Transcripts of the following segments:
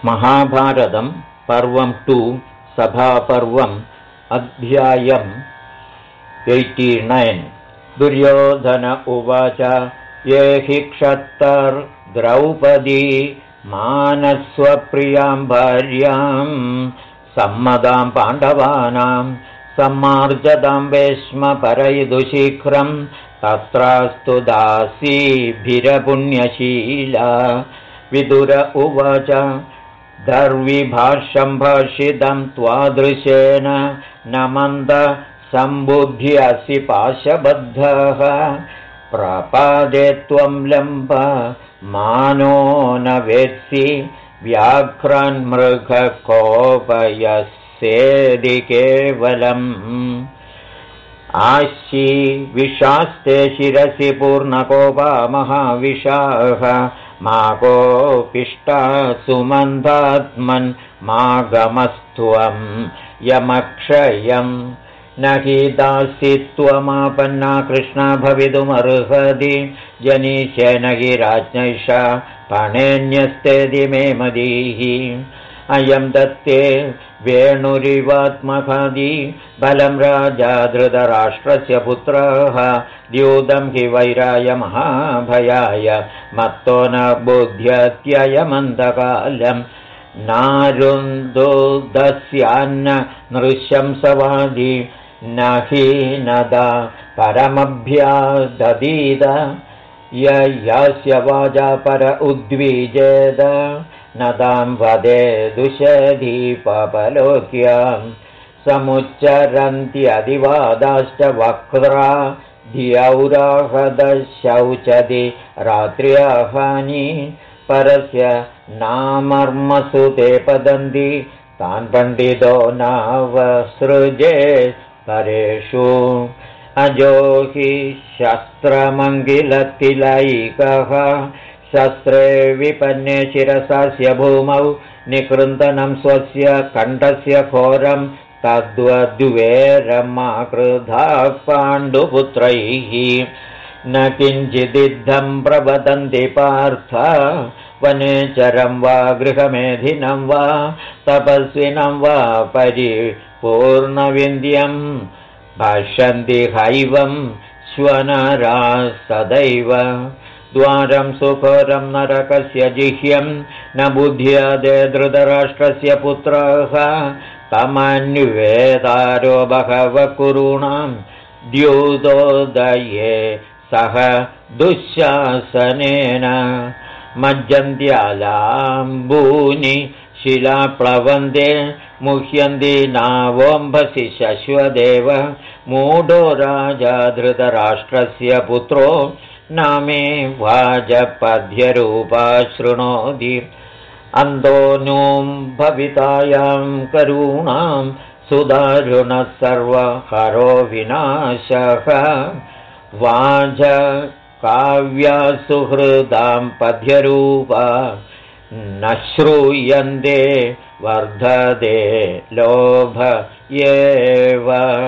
महाभारतं पर्वं 2 सभापर्वम् अध्यायम् 89। दुर्योधन उवाच ये हि क्षत्तर्द्रौपदी मानस्वप्रियां भार्यां सम्मदां पाण्डवानां सम्मार्जतां वेश्म परयितुशीघ्रं तत्रास्तु दासीभिरपुण्यशीला। विदुर उवाच दर्विभाष्यं भाषितं त्वादृशेन न मन्द सम्बुद्ध्यसि पाशबद्धः प्रपादे त्वं लम्ब मानो न वेत्सि व्याघ्रान्मृगकोपयस्येदि केवलम् आशी विशास्ते शिरसि पूर्णकोपा महाविशाः मा कोपिष्टा सुमन्दात्मन् मा गमस्त्वं यमक्षयं न हि दासि त्वमापन्ना कृष्णा भवितुमर्हति जनीशेन हि राज्ञैषा पणेन्यस्तेति मे मदीः अयं दत्ते वेणुरिवात्मखादी बलं राजा धृतराष्ट्रस्य पुत्रः द्यूतं हि वैराय महाभयाय मत्तो न बुध्यत्ययमन्तकालं नारुन्दोदस्यान्न नृशंसवादी न हि नदा परमभ्याददीद यस्य वाजा पर उद्विजेद नदां वदे दुषदीपलोक्यां समुच्चरन्त्यदिवादाश्च वक्त्रा ध्यौराहदशौचदि रात्र्याहानि परस्य नामर्मसु ते पदन्ति तान् पण्डितो नावसृजे परेषु अजो हि शस्त्रमङ्गिलतिलैकः शस्त्रे विपन्ने शिरसास्य भूमौ निकृन्दनं स्वस्य कण्ठस्य घोरं तद्वद्वेरमाकृधा पाण्डुपुत्रैः न किञ्चिदिद्धं प्रवदन्ति पार्थ वनेचरं वा गृहमेधिनं वा तपस्विनं वा परिपूर्णविन्द्यं भाषन्ति हैवं श्वनरा सदैव द्वारं सुखोरं नरकस्य जिह्यं न बुध्यते धृतराष्ट्रस्य पुत्रः तमन्वेदारो बहवः कुरूणां द्यूतोदये सह दुःशासनेन मज्जन्त्यालाम्बूनि शिलाप्लवन्ते मुह्यन्ति नावोम्भसि शश्वदेव मूढो राजा धृतराष्ट्रस्य पुत्रो नामे वाजपद्यरूपा शृणोति अन्तोऽनुं भवितायां करूणां सुदारुणः सर्वहरो विनाशः वाज काव्या सुहृदां पद्यरूपा न श्रूयन्ते वर्धते लोभ एव।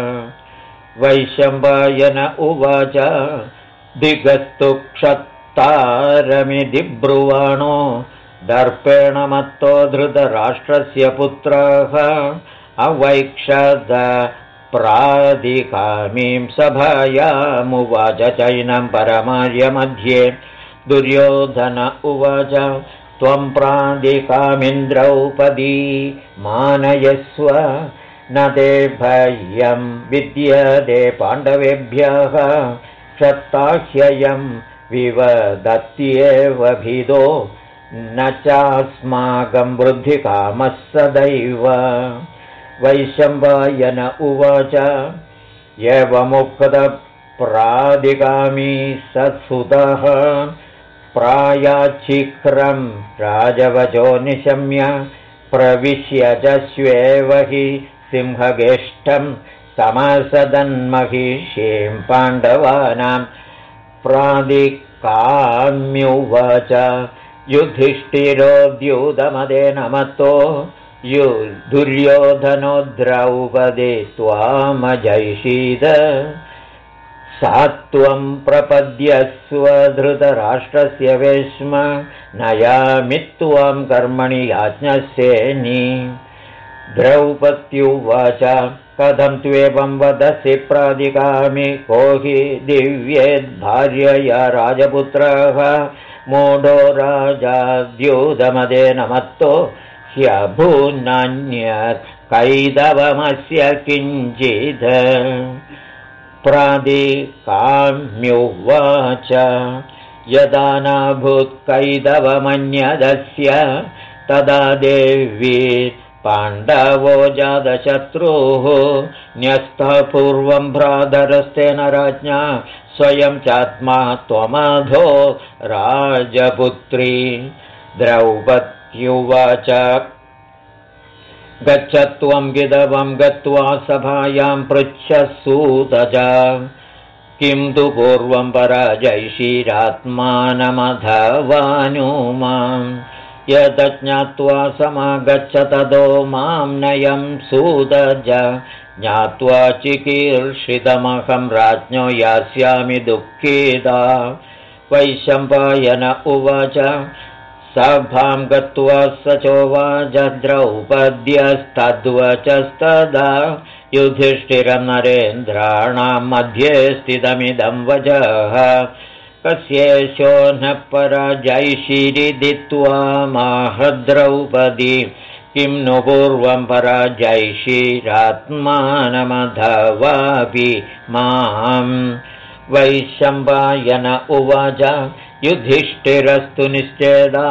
वैशम्पायन उवाच दिगस्तु क्षत्तारमिति ब्रुवाणो दर्पेण मत्तो धृतराष्ट्रस्य पुत्रः अवैक्षद प्रादिकामीं सभायामुवाच चैनं परमार्य मध्ये दुर्योधन उवाच त्वं प्रादिकामिन्द्रौपदी मानयस्व न ते भयं विद्यते पाण्डवेभ्यः क्षत्ताह्ययं विवदत्येव भिदो न चास्माकं वृद्धिकामः सदैव। वैशम्पायन उवाच एवमुक्तप्रादिगामी सत्सुतः प्रायाच्छीघ्रं राजवचो निशम्य प्रविश्य च स्वेव हि सिंहगेष्ठं समसदन्महिषीं पाण्डवानां प्रादिकाम्युवाच युधिष्ठिरो द्यूतमदेन मत्तो दुर्योधनो द्रौपदी त्वामजैषीद सा त्वं प्रपद्यस्व धृतराष्ट्रस्य वेश्म नयामि त्वां कर्मणि याज्ञसेनि। द्रौपद्युवाच कथं त्वेवं वदसि प्रादिकामि को हि दिव्येद्भार्यया राजपुत्रः मूढो राजा द्यूतमदेन मत्तो ह्यभून्नान्यत् कैदवमस्य किञ्चित्। प्रादिकाम्युवाच यदा नाभूत्कैदवमन्यदस्य तदा देवी पाण्डवो जातशत्रुः न्यस्तः पूर्वं भ्रातरस्तेन राज्ञा स्वयं चात्मा त्वमधो राजपुत्री। द्रौपद्युवाच गच्छ त्वं गिदवं गत्वा सभायां पृच्छसूतज किं तु पूर्वं पराजयशीरात्मानमधवानुमाम् यज्ञात्वा समागच्छ ततो मां नयं सूतज ज्ञात्वा चिकीर्षितमहं राज्ञो यास्यामि दुःखिता। वैशम्पायन उवाच सभां गत्वा स चोवाच द्रौपद्यस्तद्वचस्तदा युधिष्ठिरं नरेन्द्राणां मध्ये स्थितमिदं वचः कस्येषो न पराजयिषीरिदित्वा माहद्रौपदी किं नु पूर्वं पराजयिषीरात्मानमधवापि माम्। वैशम्पायन उवाच युधिष्ठिरस्तु निश्चेदा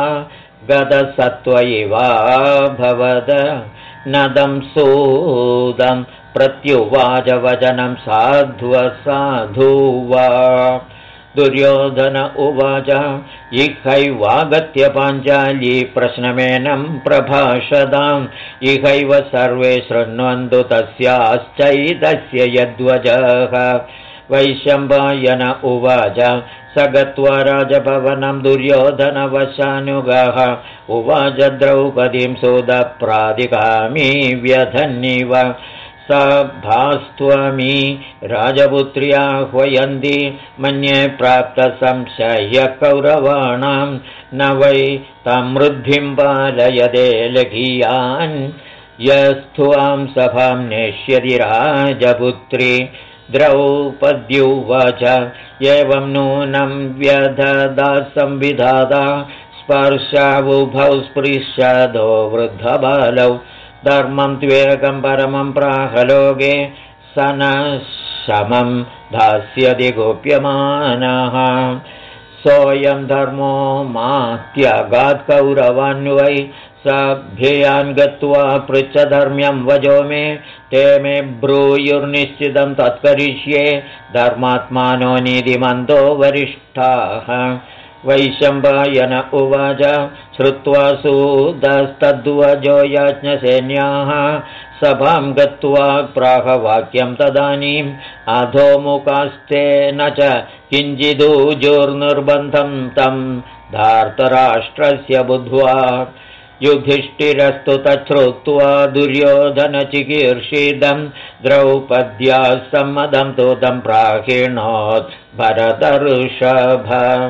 गतसत्त्वैवाभवद नदं सूदं प्रत्युवाच वचनं साध्वसाधु वा। दुर्योधन उवाच इहैवागत्य पाञ्चाली प्रश्नमेनं प्रभाषताम् इहैव सर्वे शृण्वन्तु तस्याश्चैतस्य यद्वचः। वैशम्पायन उवाच स गत्वा राजभवनं दुर्योधनवशानुगः उवाच द्रौपदीं सुदप्रादिकामी व्यधन्निव सभास्त्वमी राजपुत्र्याह्वयन्ति मन्ये प्राप्तसंशयः कौरवाणां न वै तमृद्धिं पालयते लघीयान् यस्त्वां सभां नेष्यति राजपुत्री। द्रौपद्युवाच एवं नूनं व्यधदा संविधाता स्पर्शावुभौ स्पृशदो वृद्धबालौ धर्मं त्वेकं परमं प्राहलोके स न शमं दास्यति गोप्यमानः। सोऽयं धर्मो मात्यगात् कौरवान् वै सभ्ययान् गत्वा पृच्छधर्म्यं वजो मे ते मे ब्रूयुर्निश्चितं तत्करिष्ये धर्मात्मानो नीतिमन्तो वरिष्ठाः। वैशम्पायन उवाच श्रुत्वा सूतस्तद्वचो याज्ञसेन्याः सभां गत्वा प्राहवाक्यं तदानीम् अधोमुखास्तेन च किञ्चिदूजुर्निर्बन्धं तं धार्तराष्ट्रस्य बुद्ध्वा। युधिष्ठिरस्तु तच्छ्रुत्वा दुर्योधनचिकीर्षितं द्रौपद्या सम्मदं तु तं प्राहिणोत् भरतऋषभ।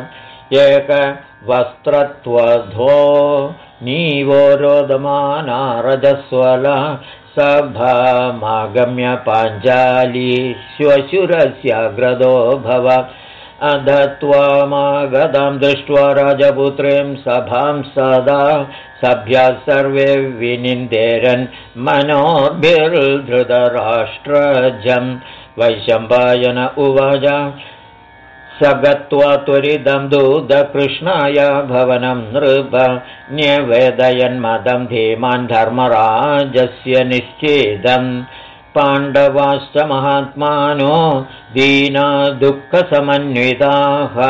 एकवस्त्रत्वधो नीवो रोदमाना रजस्वला सभामागम्य पाञ्चाली श्वशुरस्याग्रदो भव। अध त्वामागतां दृष्ट्वा राजपुत्रीं सभां सदा सभ्याः सर्वे विनिन्देरन् मनोभिर्धृतराष्ट्रजम्। वैशम्पायन उवाच स गत्वा त्वरितं दूतकृष्णाय भवनं नृप न्यवेदयन्मदं धीमान् धर्मराजस्य निश्चेदम्। पाण्डवाश्च महात्मानो दीना दुःखसमन्विताः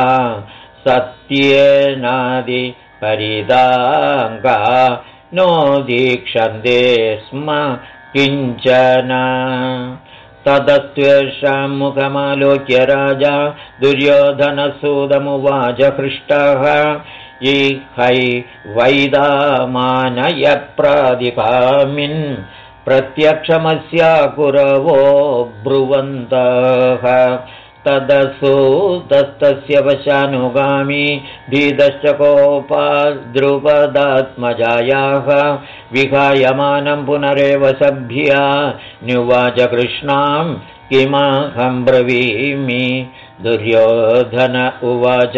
सत्येनादिपरिदाङ्गा नो दीक्षन्ते स्म किञ्चन। ततस्त्वेषां मुखमालोक्य राजा दुर्योधनसूदमुवाच हृष्टः इहै वैदामानय प्रादिकामिन् प्रत्यक्षमस्या कुरवो ब्रुवन्तः तदसूतस्तस्य वशानुगामी धीतश्च कोपाद्रुपदात्मजायाः विहायमानं पुनरेव सभ्या न्युवाच कृष्णां किमहं ब्रवीमि। दुर्योधन उवाच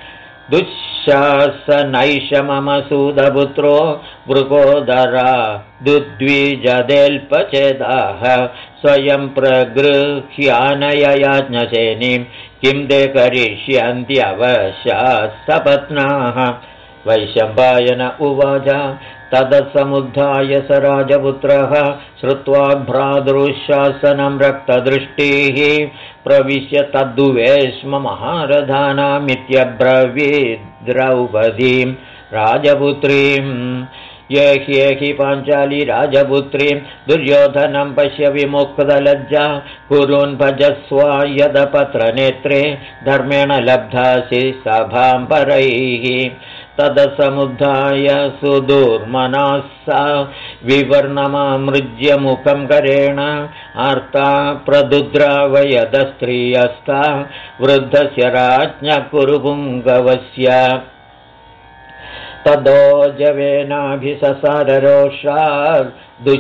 दुःशासनैष मम सूतपुत्रो वृकोदरा दुद्विजदेल्पचेदाः स्वयं प्रगृह्यानययाज्ञसेनीं किं ते करिष्यन्त्यवशाः सपत्नाः। वैशम्पायन उवाच तदसमुद्धाय स राजपुत्रः श्रुत्वा भ्रातृशासनं रक्तदृष्टिः प्रविश्य तद्दुवेश्म महारथानामित्यब्रवीद् द्रौपदीं राजपुत्रीम्। येहि पाञ्चाली राजपुत्रीं दुर्योधनं पश्य विमुक्तलज्जा कुरून् भजस्व यदपत्रनेत्रे धर्मेण लब्धासि सभां परैः। तदसमुद्धाय सुदुर्मनाः सा विवर्णमामृज्य मुखं करेण आर्ता प्रदुद्रावयदस्त्रियस्ता वृद्धस्य राज्ञः कुरुपुङ्गवस्य। तदोजवेनाभिससाररोषात्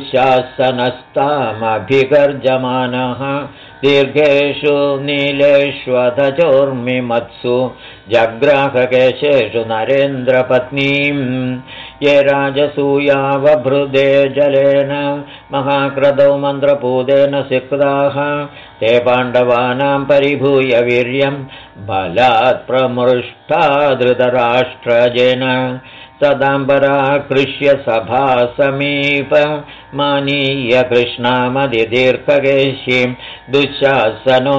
दुःशासनस्तामभिगर्जमानः दीर्घेषु नीलेष्वधचोर्मिमत्सु जग्राहकेशेषु नरेन्द्रपत्नीम्। ये राजसूयावभृदे जलेन महाक्रदौ मन्त्रपूतेन सिक्ताः ते पाण्डवानां परिभूय वीर्यं बलात् प्रमृष्टा धृतराष्ट्रजेन। सदाम्बराकृष्य सभासमीप मानीय कृष्णामधिदीर्घकेशीं दुःशासनो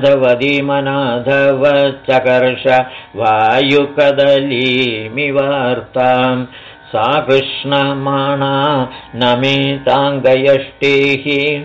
नाधवदीमनाधवच्चकर्ष वायुकदलीमिवार्तां। सा कृष्णमाणा नमिताङ्गयष्टिः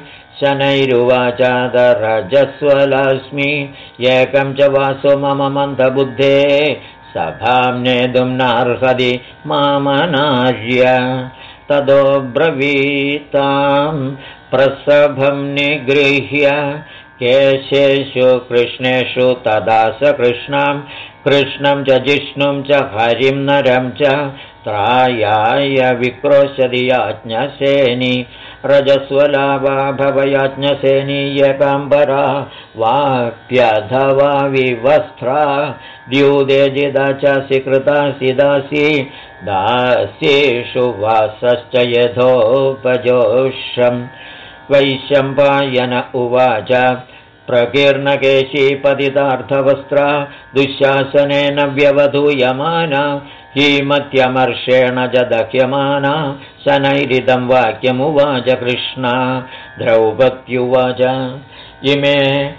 शनैरुवाचादरजस्वलास्मि एकं च वासो मम मन्दबुद्धे सभां नेतुं नार्हति मामनार्य। ततो ब्रवीतां प्रसभं निगृह्य केशेषु कृष्णेषु तदा स कृष्णं च जिष्णुं च हरिं नरं च त्रायाय विक्रोशति याज्ञसेनी। रजस्वलावा भवयाज्ञसेनी एकाम्बरा वाप्यधवा विवस्त्रा द्यूदेजिदा चासि कृतासि दासी दासीषु वासश्च यथोपजोषम्। वैशम्पायन उवाच प्रकीर्णकेशी पतितार्थवस्त्रा दुःशासनेन व्यवधूयमाना हीमत्यमर्षेण च दह्यमाना शनैरिदं वाक्यमुवाच कृष्णा। द्रौपद्युवाच इमे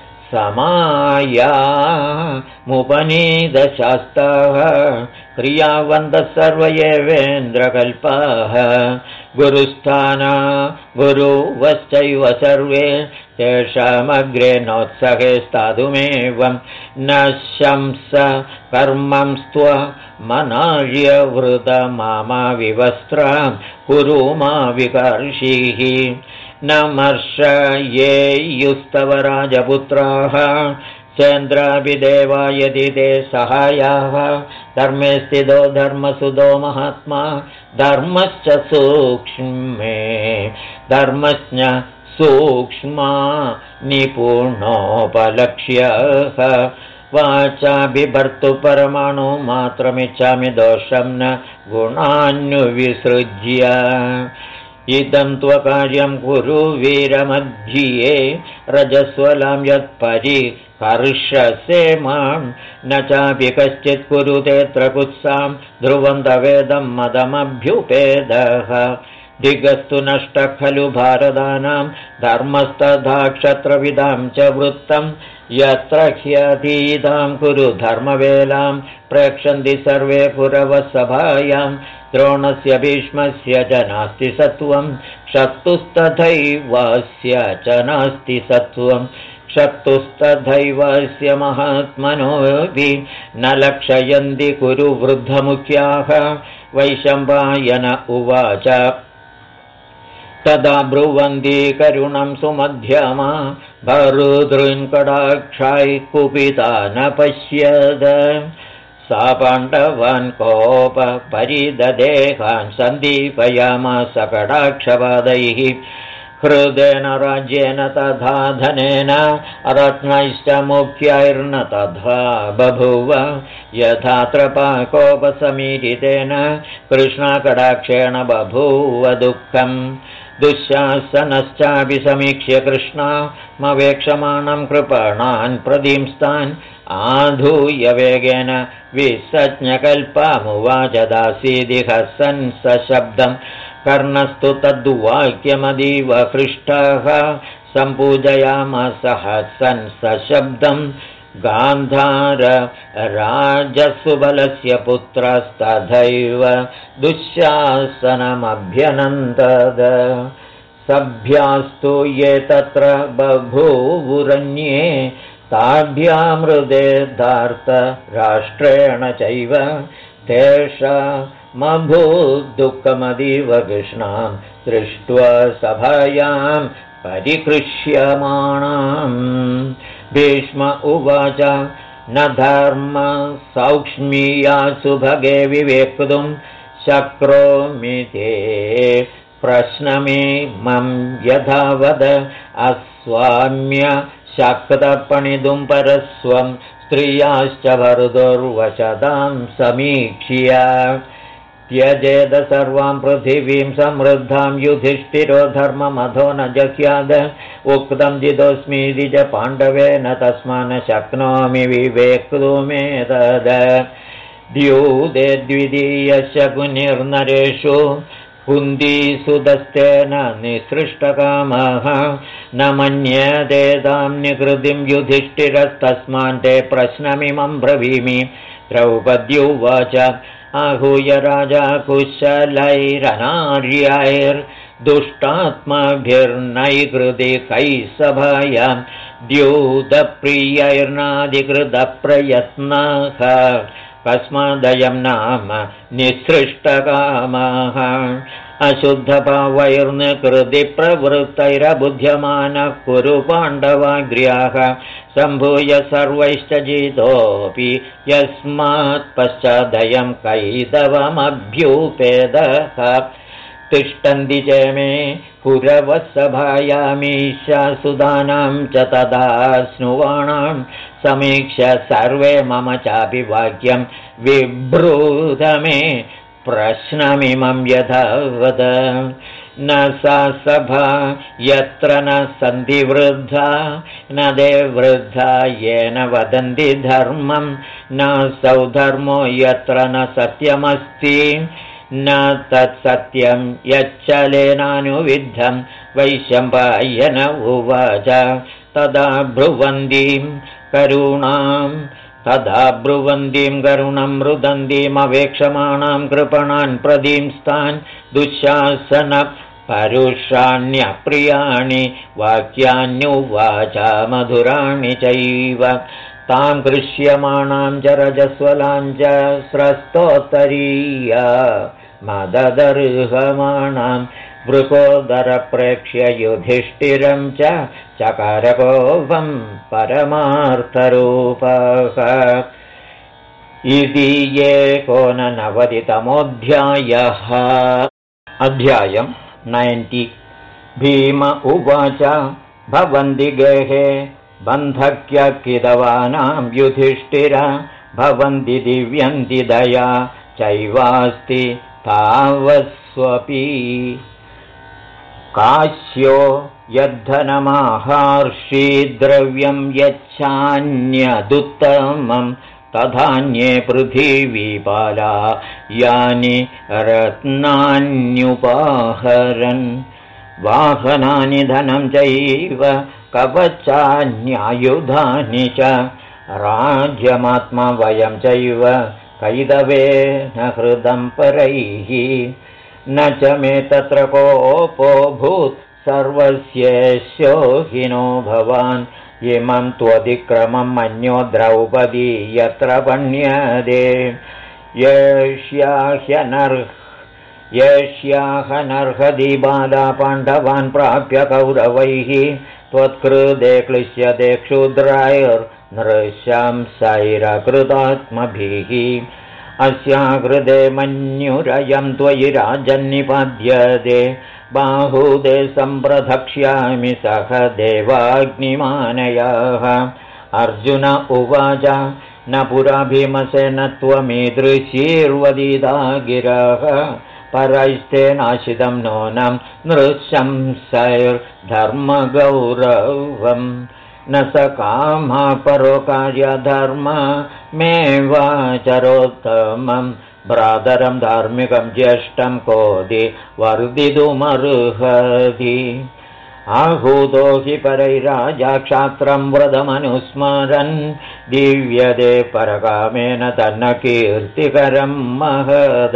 समायामुपनीतशास्ताः क्रियावन्तः सर्व एवेन्द्रकल्पाः गुरुस्थाना गुरुवश्चैव सर्वे तेषामग्रे नोत्सहे स्थातुमेवं न शंस कर्मंस्त्व मनार्यवृतमामा विवस्त्रां कुरु मा विकर्षीः। न मर्षयेयुस्तव राजपुत्राः चन्द्राभिदेवा यदि ते सहायाः। धर्मे स्थितो धर्मसुतो महात्मा धर्मश्च सूक्ष्मे धर्मज्ञ सूक्ष्मा निपुणोपलक्ष्यः। वाचाभिभर्तु परमाणु मात्रमिच्छामि दोषं न गुणान्विसृज्य। इदं त्वकार्यं कुरु वीरमध्ये रजस्वलां यत्परिहर्षसे मां न चापि कश्चित् कुरुतेऽत्र कुत्सां ध्रुवं तवेदं मदमभ्युपेदः। दिगस्तु नष्टः खलु भारतानां धर्मस्तथा क्षत्रविदां च वृत्तं यत्र ह्यतीतां कुरु धर्मवेलां प्रेक्षन्ति सर्वे पुरवसभायां। द्रोणस्य भीष्मस्य च नास्ति सत्वं शक्तुस्तथैवास्य च नास्ति सत्वं शक्तुस्तथैवास्य महात्मनोऽपि न लक्षयन्ति कुरु वृद्धमुख्याः। वैशम्पायन उवाच तदा ब्रुवन्ती करुणं सुमध्यमा भर्तॄन्कटाक्षाय कुपिता न पश्यद सा पाण्डवान् कोपपरिददेहान् सन्दीपयामास कटाक्षपादैः हृदेन राज्येन तथा धनेन रत्नैश्च मुख्यैर्न तथा बभूव यथात्र पाकोपसमीरितेन कृष्णाकटाक्षेण बभूव दुःखम् दुःशासनश्चापि समीक्ष्य कृष्णमवेक्षमाणं कृपणान् प्रदींस्तान् आधूय वेगेन विसज्ञकल्पामुवाच दासीदि हसन् सशब्दम् कर्णस्तु तद्वाक्यमतीव हृष्टः सम्पूजयामास हसन् सशब्दम् गान्धार राजसुबलस्य पुत्रस्तथैव दुःशासनमभ्यनन्दद सभ्यास्तु ये तत्र बभूवुरन्ये ताभ्यामृदे धार्तराष्ट्रेण चैव तेषामभूद्दुःखमतीव कृष्णां दृष्ट्वा सभायां परिकृष्यमाणाम् भीष्म उवाच न धर्म सौक्ष्मीयासु भगे विवेक्तुं शक्नोमि ते प्रश्नमिमं यथावद अस्वाम्य शक्तपणितुं परस्वं स्त्रियाश्च भर्तुर्वचतां समीक्ष्य त्यजेद सर्वां पृथिवीं समृद्धां युधिष्ठिरो धर्ममधो न जह्याद उक्तं जितोऽस्मीति च पाण्डवेन तस्मात् न शक्नोमि विवेक्तुमेतद द्यूते द्वितीयस्य शकुनिर्नरेषु कुन्दीसुदस्तेन निसृष्टकामः न मन्यते तां निकृतिं युधिष्ठिरस्तस्मान् ते प्रश्नमिमं ब्रवीमि द्रौपद्युवाच आहूय राजा कुशलैरनार्यैर्दुष्टात्माभिर्नैकृतिकैः सभायां द्यूतप्रियैर्नाधिकृतप्रयत्नाः कस्मादयं नाम निसृष्टकामः अशुद्धभावैर्नकृतिप्रवृत्तैरबुध्यमानः कुरु पाण्डवाग्र्याः सम्भूय सर्वैश्च जितोऽपि यस्मात् पश्चादयं कैदवमभ्युपेदः तिष्ठन्ति च मे कुरवः सभायामीशासुदानां च तदा स्नुवाणां समीक्ष्य सर्वे मम चापि वाक्यं विब्रूधमे प्रश्नमिमं यथावद न सा सभा यत्र न सन्ति वृद्धा न ते वृद्धा येन वदन्ति धर्मं नासौ धर्मो यत्र न सत्यमस्ति न तत्सत्यं यच्चलेनानुविद्धं वैशम्पायन उवाच तदा ब्रुवन्तीं करुणं रुदन्तीमवेक्षमाणां कृपणान् प्रदींस्तान् दुःशासन परुषाण्यप्रियाणि वाक्यान्युवाच मधुराणि चैव तां कृष्यमाणां च रजस्वलां च स्रस्तोत्तरीया मददर्हमाणां वृकोदरप्रेक्ष्य युधिष्ठिरं च चकारकोपं परमार्थरूपः इति एकोननवतितमोऽध्यायः। अध्यायं 90। भीम उवाच भवन्ति गेहे बन्धक्यकिदवानां युधिष्ठिर भवन्ति दिव्यन्ति दया चैवास्ति तावस्वपि काश्यो यद्धनमाहार्षि द्रव्यं यच्छान्यदुत्तमं तथान्ये पृथिवीपाला यानि रत्नान्युपाहरन् वाहनानि धनं चैव कवचान्यायुधानि च राज्यमात्मा वयं चैव कैदवेन हृदं परैः न च मे तत्र कोपोऽभूत् सर्वस्येष्यो हिनो भवान् इमं त्वतिक्रमं मन्यो द्रौपदी यत्र पण्यते येष्याहनर्हति बाला पाण्डवान् प्राप्य कौरवैः त्वत्कृते क्लिश्यते क्षुद्रायर्नृशंसैरकृतात्मभिः अस्याकृते मन्युरयं त्वयि राजन्निपद्यते बाहुदे सम्प्रधक्ष्यामि सह देवाग्निमानयाः अर्जुन उवाच न पुरा भीमसेन त्वमीदृशीर्वदिता गिरः परैस्तेनाशितं नूनं नृशंसैर्धर्मगौरवम् न स कामः परोकार्यधर्ममेवाचरोत्तमं भ्रातरं धार्मिकं ज्येष्ठं कोदि वर्धितुमर्हति आहूतो हि परैराजा क्षात्रं व्रतमनुस्मरन् दिव्यते परकामेन तन्न कीर्तिकरं महद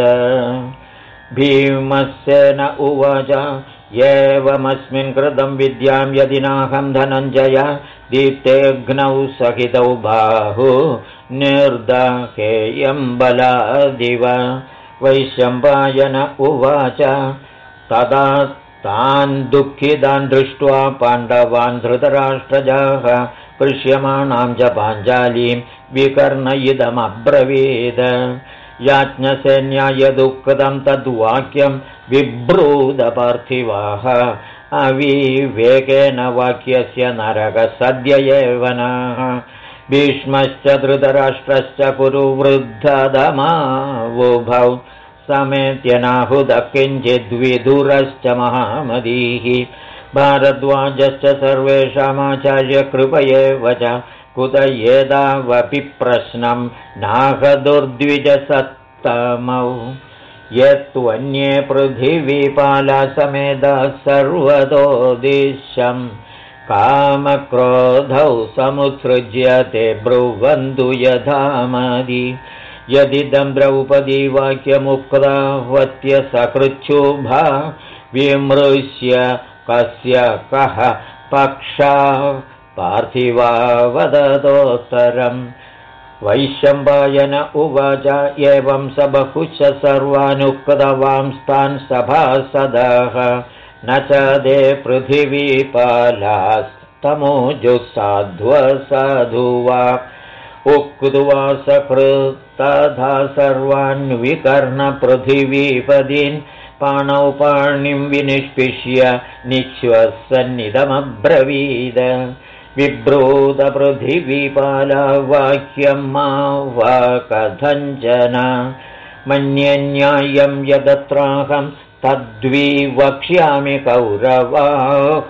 भीमसेन उवाच एवमस्मिन् कृतं विद्यां यदि नाहं धनञ्जय दीप्तेऽग्नौ सहितौ बाहु निर्दहेयं बलादिव वैशम्पायन उवाच तदा तान् दुःखितान् दृष्ट्वा पाण्डवान् धृतराष्ट्रजाः पृश्यमाणां च पाञ्चालीं विकर्णयिदमब्रवीद याज्ञसेन्या यदुक्तं तद्वाक्यं बिभ्रूदपार्थिवाः अविवेकेन वाक्यस्य नरकः सद्य एव नः भीष्मश्च धृतराष्ट्रश्च कुरुवृद्धदमावुभौ समेत्यनाहुदः किञ्चिद्विदुरश्च महामदीः भारद्वाजश्च सर्वेषामाचार्यकृपयेव च कुत एतावपि प्रश्नं नाहदुर्द्विजसत्तमौ यत्त्वन्ये पृथिवीपाला समेताः सर्वतोदिशं कामक्रोधौ समुत्सृज्य ते ब्रुवन्तु यथामदि यदिदं द्रौपदी वाक्यमुक्तावत्य सकृच्छुभा विमृश्य कस्य कः पक्षा पार्थिवा वदतोत्तरम् वैशम्पायन उवाच एवं स बहुश सर्वानुक्तवांस्तान् सभासदः न च दे पृथिवीपालास्तमोजुः साध्वसाधु वा उक्त्वा सकृत्तथा सर्वान् विकर्णपृथिवीपदीन् पाणौ पाणिं विनिष्पिष्य निःश्वसन्निदमब्रवीद विब्रूतपृथिवीपाला वाक्यं मा वा कथञ्चन मन्यन्यायं यदत्राहं तद्विवक्ष्यामि कौरवाः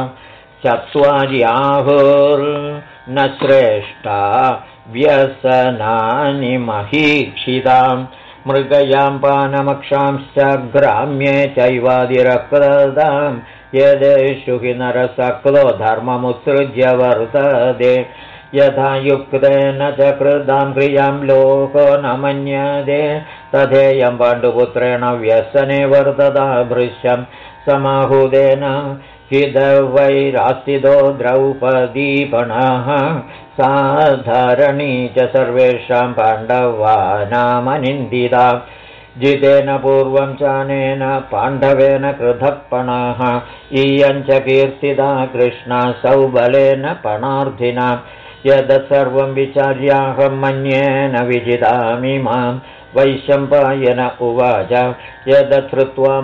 चत्वार्याहुर्न श्रेष्ठा व्यसनानि महीक्षितां मृगयां पानमक्षांश्च ग्राम्ये चैवादिरक्तदां यदेषु हि नरसक्तो धर्ममुत्सृज्य वर्तते यथा युक्तेन च कृतां क्रियां लोको न मन्यते तथेयं पाण्डुपुत्रेण व्यसने वर्तता भृश्यं समाहुदेन हिदवैरास्तितो द्रौपदीपणः साधारणी च सर्वेषां पाण्डवानामनिन्दिता जितेन पूर्वं चानेन पाण्डवेन कृतपणः इयं च कीर्तिता कृष्णा सौबलेन पणार्थिना यदसर्वं विचार्याहं मन्येन विजितामिमां वैशम्पायन उवाच यदश्रुत्वा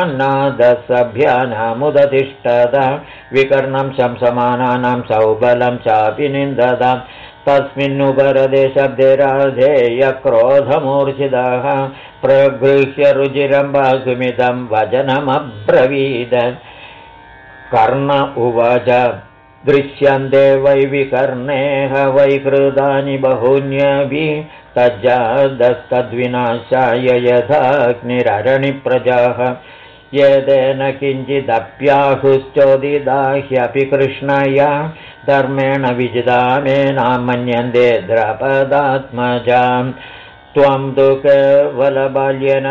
महान्नादसभ्यानामुदतिष्ठत विकर्णं शंसमानानां सौबलं चापि निन्दता तस्मिन्नुपरदे शब्दे राधेयक्रोधमूर्छितः प्रगृह्य रुचिरं बाहुमिदं वचनमब्रवीद कर्ण उवाच दृश्यन्ते वै विकर्णेह वैकृतानि बहून्यपि तज्जादस्तद्विनाशाय यथाग्निररणिप्रजाः येदेन किञ्चिदप्याहुश्चोदिता ह्यपि कृष्णया धर्मेण विजितामेनां मन्यन्ते द्रपदात्मजां त्वं तु केवलबाल्येन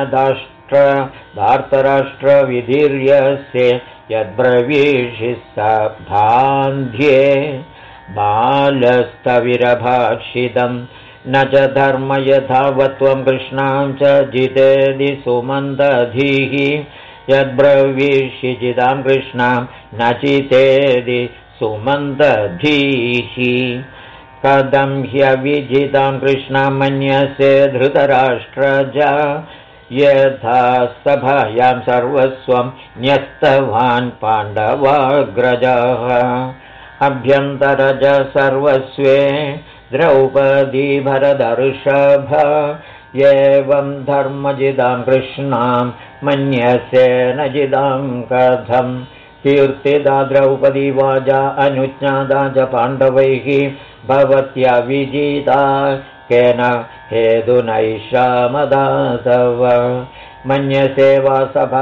धार्तराष्ट्रविधीर्यस्य यद्ब्रवीषि सभान्ध्ये बालस्तविरभाषितं न च धर्म यथावत्त्वं कृष्णां च जितेदि सुमन्दधीः यद्ब्रवीषि जितां कृष्णां न चितेदि सुमन्दधीः कथं ह्यविजितां कृष्णां मन्यसे धृतराष्ट्रजा यथा सभायां सर्वस्वं न्यस्तवान् पाण्डवाग्रजः अभ्यन्तरज सर्वस्वे द्रौपदी भरतर्षभ एवं धर्मजिदां कृष्णां मन्यसे न जिदां कथं कीर्तिदा द्रौपदी वाजा अनुज्ञाता च पाण्डवैः भवत्या विजिता केन हेतुनैषा मदा तव मन्यसे वा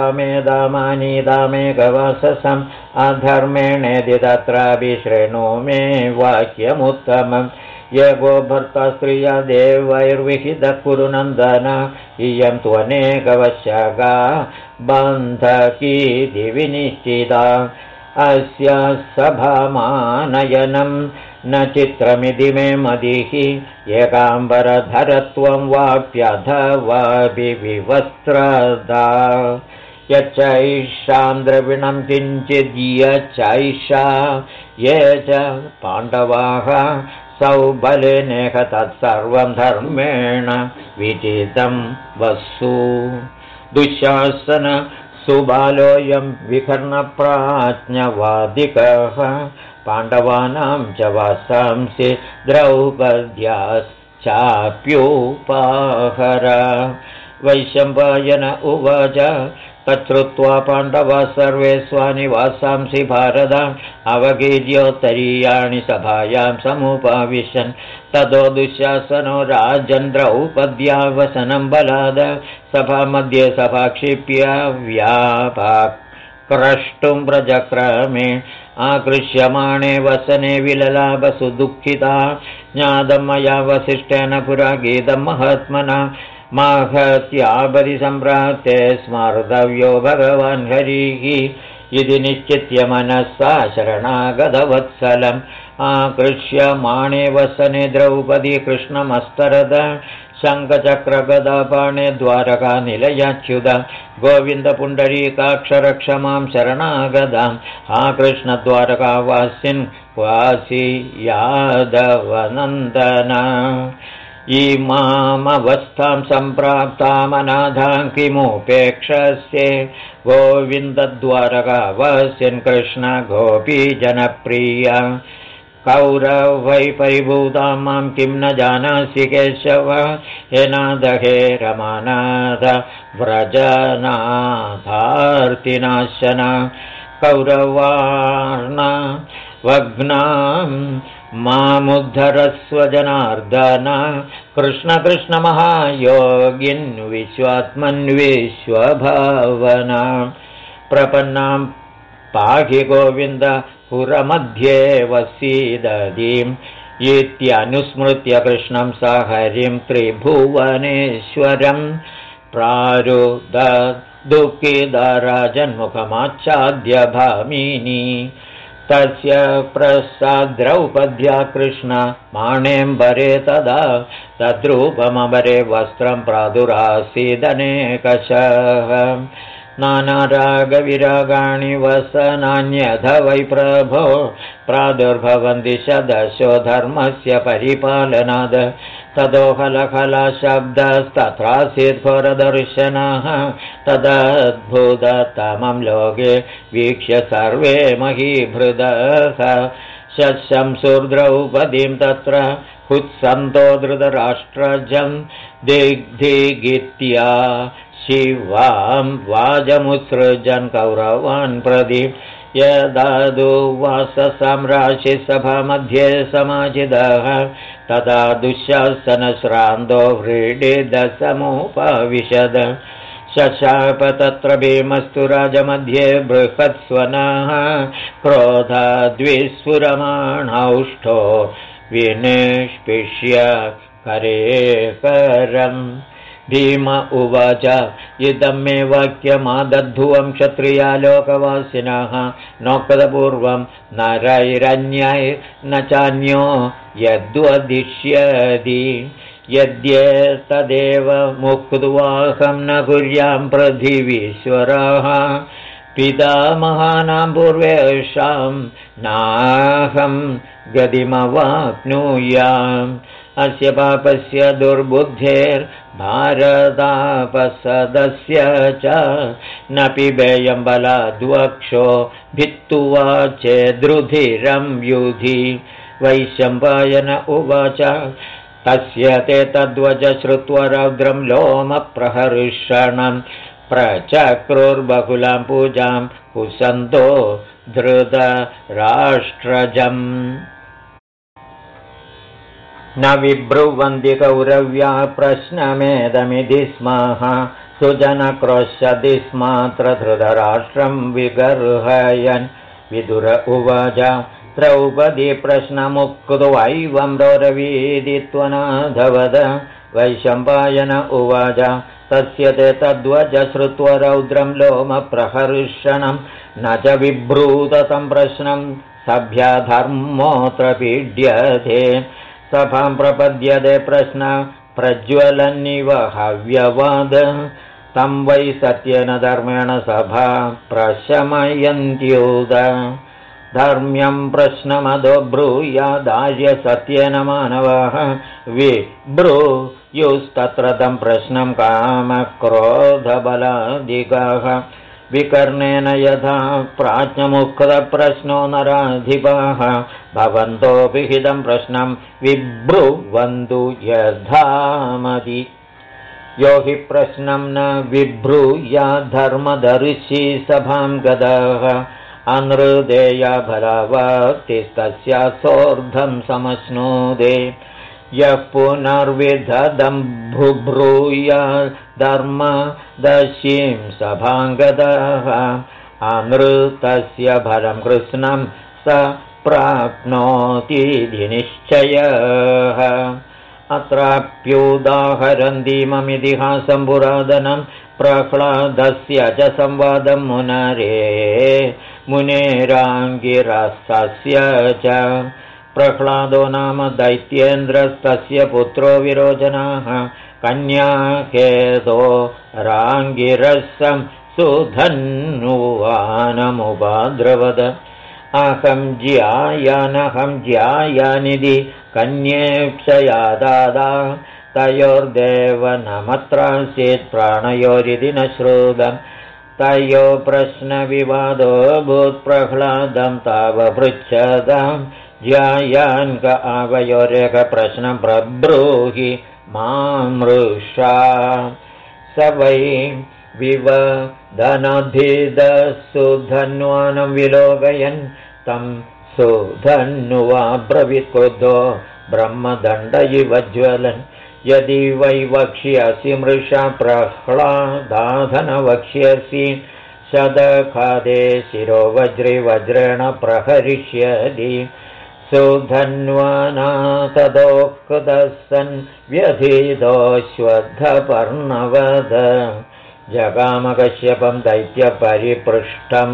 सभामेधामानीतामेकवाससम् अधर्मेणेति तत्रापि शृणु मे वाक्यमुत्तमम् यगो भर्ता स्त्रिया देवैर्विहितः कुरु नन्दन इयं त्वनेकवश्यका बन्धकीति विनिश्चिता अस्या सभामानयनं न चित्रमिति मे मदिः एकाम्बरधरत्वं वाप्यथवापि विवस्त्रदा यच्चैषां द्रविणं किञ्चिद् यच्चैषा ये च पाण्डवाः सौबलेनेह तत्सर्वं धर्मेण विजितं वसु दुःशासन सुबालोऽयं विकर्णप्राज्ञवादिकः पाण्डवानां च वासांसि द्रौपद्याश्चाप्युपाहर वैशम्पायन उवाच तच्छ्रुत्वा पाण्डवाः सर्वे स्वानि वासांसि भारत अवकीर्योत्तरीयाणि सभायां समुपाविशन् ततो दुःशासनो राजन् द्रौपद्यावसनं बलाद सभामध्ये सभाक्षिप्य व्यापाक्रष्टुं प्रजक्रमे आकृष्यमाणे वसने विललाभसुदुःखिता ज्ञातं मया वसिष्ठेन पुरा गीतं महात्मना माहत्यापरिसम्प्राप्ते स्मर्तव्यो भगवान् हरिः इति निश्चित्य मनसा शरणागतवत्सलम् आकृष्यमाणे वसने द्रौपदी कृष्णमस्तरद शङ्खचक्रगदापाणे द्वारकानिलयाच्युत गोविन्दपुण्डरीकाक्षरक्षमां शरणागदाम् आकृष्णद्वारकावासिन् क्वासि यादवनन्दन इमामवस्थां सम्प्राप्तामनाथां किमुपेक्षस्ये गोविन्दद्वारकावासिन् कृष्ण गोपीजनप्रिया कौरवै परिभूतां मां किं न जानासि केशव हे नाथ हे रमानाथ व्रजनाथार्तिनाशन कौरवार्णा वग्नां मामुद्धरस्व जनार्दन कृष्ण कृष्ण महायोगिन् विश्वात्मन् विश्वभावना प्रपन्नां पाहि गोविन्द पुरमध्ये वसीदधिम् इत्यनुस्मृत्य कृष्णं स हरिं त्रिभुवनेश्वरं प्रारुदुःखितराजन्मुखमाच्छाद्य भामिनी तस्य प्रसाद्रौपद्या कृष्ण माणेऽम्बरे तदा तद्रूपमबरे वस्त्रं प्रादुरासीदनेकशः नानारागविरागाणि वसनान्यथ वै प्रभो प्रादुर्भवन्ति शदशो धर्मस्य परिपालनाद ततो हलहलशब्दस्तत्रासीत् घोरदर्शनः तदद्भुततमं लोके वीक्ष्य सर्वे महीभृदः शशंसुर्द्रौपदीं तत्र हुत्सन्तो धृतराष्ट्रजं दिग्धिगित्या शिवां वाजमुत्सृजन् कौरवान् प्रति यदादुवाससम्राशिसभामध्ये समाजितः तदा दुःशासनश्रान्तो व्रीडितसमुपविशद शशाप तत्र भीमस्तु राजमध्ये बृहत्स्वनः क्रोधाद्विस्फुरमाणौष्ठो विनिष्पिष्य करेकरम् भीम उवाच इदं मे वाक्यमादद्धुवं क्षत्रिया लोकवासिनः नोक्तपूर्वं नरैरन्यैर्न चान्यो यद्वदिष्यति यद्येतदेव मुक्त्वाहं न कुर्यां पृथिवीश्वराः पितामहानां पूर्वेषां नाहं गतिमवाप्नुयाम् अस्य पापस्य दुर्बुद्धेर्भारतापसदस्य च न पिबेयं बलाद्वक्षो भित्त्वा चेद्रुधिरं युधि वैशम्पायन उवाच तस्य ते तद्वच श्रुत्वा रौद्रं लोमप्रहर्षणं प्रचक्रुर्बहुलां पूजां कुसन्तो धृतराष्ट्रजम् न विब्रुवन्ति कौरव्या प्रश्नमेदमिति स्मः सुजनक्रोश्यति स्मात्र धृतराष्ट्रं विगर्हयन् विदुर उवाच द्रौपदी प्रश्नमुक्त्वैवं रौरवीदि त्वनाधवद वैशम्पायन उवाच तस्य ते तद्वच श्रुत्वा रौद्रं लोमप्रहर्षणं न च विब्रूत तं प्रश्नं सभ्यधर्मोऽत्र पीड्यते सभां प्रपद्यते प्रश्न प्रज्वलन्निव हव्यवाद तं वै सत्येन धर्मेण सभा प्रशमयन्त्युद धर्म्यं प्रश्नमदो ब्रूयादार्य सत्येन मानवः विब्रूयुस्तत्र तं प्रश्नं कामक्रोधबलादिगाः विकर्णेन यथा प्राज्ञमुक्तप्रश्नो नराधिपाः भवन्तोऽपि हितं प्रश्नं विब्रुवन्तु यथामति यो हि प्रश्नं न विब्रूयाद्धर्मदर्शी सभां गतः अनृदेया भलावक्तिस्तस्या सोऽर्धं समश्नुते यः पुनर्विधदं बुभ्रूयाद्धर्मदर्शीं सभाङ्गतः अनृतस्य फलं कृत्स्नं स प्राप्नोतीति निश्चयः अत्राप्युदाहरन्तीममितिहासं पुरातनं प्रह्लादस्य च संवादं मुनेराङ्गिरसस्य च प्रह्लादो नाम दैत्येन्द्रस्तस्य पुत्रो विरोचनः कन्याकेतो राङ्गिरसं सुधन्वानमुपाद्रवद अहं ज्यायानिधि कन्येक्षयादादा तयोर्देवनमत्रासीत् प्राणयोरिति न श्रुतं तयो प्रश्नविवादो भूत्प्रह्लादं तावपृच्छतां ज्यायान्क आवयोरेकप्रश्नं प्रब्रूहि मामृषा स वै विवदनधिदसुधन्वानं विलोकयन् तं सुधन्वाब्रवीत् क्रुद्धो ब्रह्मदण्ड इव ज्वलन् यदि वै वक्ष्यसि मृषा प्रह्लादाधन वक्ष्यसि शतखादे शिरो वज्रेण प्रहरिष्यति सुधन्वाना तदोक्तः सन् व्यथितोऽश्वत्थपर्णवद जगामकश्यपं दैत्यपरिपृष्टं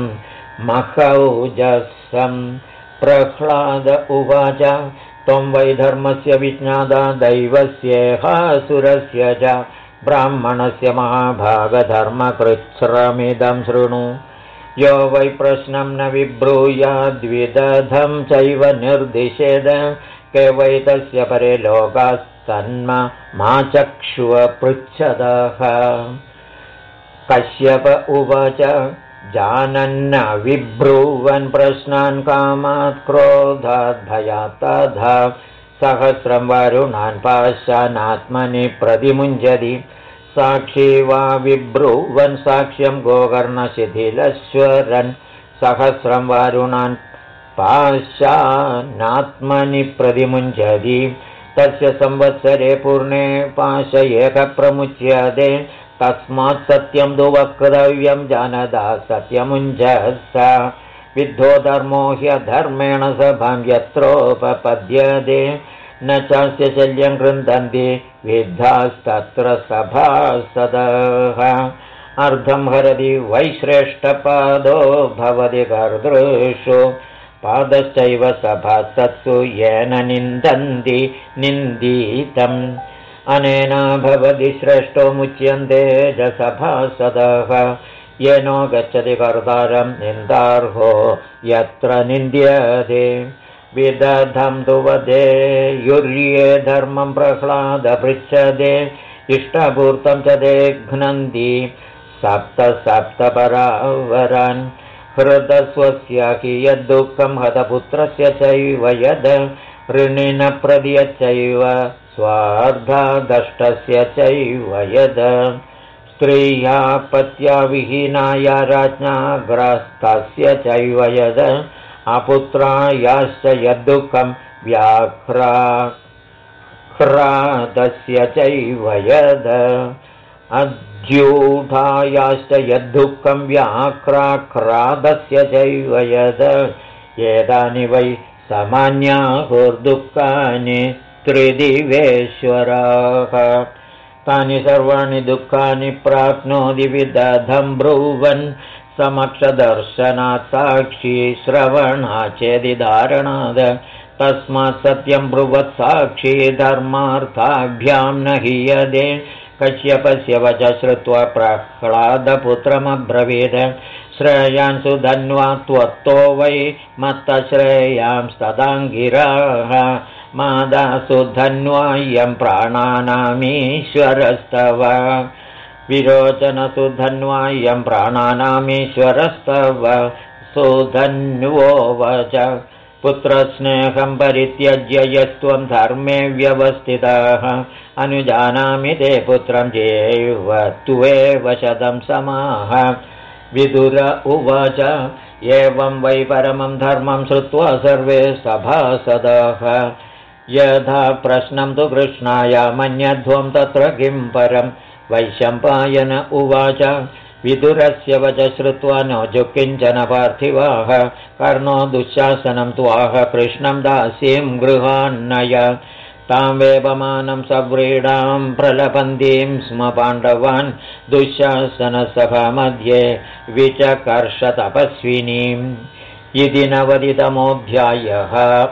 महौजसं प्रह्लाद उवाच त्वं वै धर्मस्य विज्ञाता दैवस्येहासुरस्य च ब्राह्मणस्य महाभागधर्मकृच्छ्रमिदं शृणु यो वै प्रश्नं न विब्रूयाद्विदधं चैव निर्दिशेद के वै तस्य परे लोकास्तन्मा चक्षुव पृच्छतः कश्यप उवाच जानन्न विब्रुवन् प्रश्नान् कामात् क्रोधात् भयात् तथा सहस्रं वरुणान् पाशानात्मनि प्रतिमुञ्जति साक्षी वा विब्रुवन् साक्ष्यं गोकर्णशिथिलश्वरन् सहस्रं वरुणान् पाशानात्मनि प्रतिमुञ्जति तस्य संवत्सरे पूर्णे पाश एकः प्रमुच्यते तस्मात् सत्यं तु वक्तव्यं जानदा सत्यमुञ्जस विद्धो धर्मो ह्यधर्मेण सभां यत्रोपपद्यते न चास्य शल्यं गृह्णन्ति विद्धास्तत्र सभासदः अर्धं हरति वैश्रेष्ठपादो भवति कर्तृषु पादश्चैव सभासत्सु येन निन्दन्ति निन्दीतम् अनेन भवति श्रेष्ठो मुच्यन्ते सभासदः येनो गच्छति कर्तारं निन्दार्हो यत्र निन्द्यते विदधं तु वदेयुर्ये धर्मं प्रह्लादपृच्छते इष्टपूर्तं च ते घ्नन्ति सप्त परावरान् हृदस्वस्य हि यद्दुःखं हतपुत्रस्य चैव यद् ऋणिन प्रदीयच्चैव स्वार्धादष्टस्य चैव यद् स्त्रिया पत्या विहीनाया राज्ञाग्रस्तस्य चैव यद् अपुत्रायाश्च यद्दुःखं व्याघ्रादस्य चैव यद् अद्यूढायाश्च यद्दुःखं व्याघ्रादस्य चैव यद् एतानि वै सामान्याहुर्दुःखानि त्रिदिवेश्वराः तानि सर्वाणि दुःखानि प्राप्नोति विदधं ब्रुवन् समक्षदर्शनात् साक्षी श्रवणाचेदिधारणाद तस्मात् सत्यं ब्रुवत् साक्षी धर्मार्थाभ्यां न हीयते कश्यपस्य वच श्रुत्वा प्रह्लादपुत्रमब्रवीत् श्रेयान् सुधन्वा त्वत्तो वै मत्तश्रेयांस्तदाङ्गिराः मादासु धन्वायं प्राणानामीश्वरस्तव विरोचनसु धन्वायं प्राणानामीश्वरस्तव सुधन्वोवच पुत्रस्नेहं परित्यज्य यस्त्वं धर्मे व्यवस्थितः अनुजानामि ते पुत्रं चेव त्वेव शतं समाः विदुर उवाच एवं वै परमं धर्मं श्रुत्वा सर्वे सभासदाः यथा प्रश्नं तु कृष्णाय मन्यध्वं तत्र किं परं वैशम्पायन उवाच विदुरस्य वच श्रुत्वा नोजु किञ्चन पार्थिवाः कर्णो दुःशासनं त्वाह कृष्णं दासीं गृहान्नय तां वेपमानं सव्रीडां प्रलपन्तीं स्म पाण्डवान् दुःशासनसभामध्ये विचकर्षतपस्विनीम् इति 90तमोऽध्यायः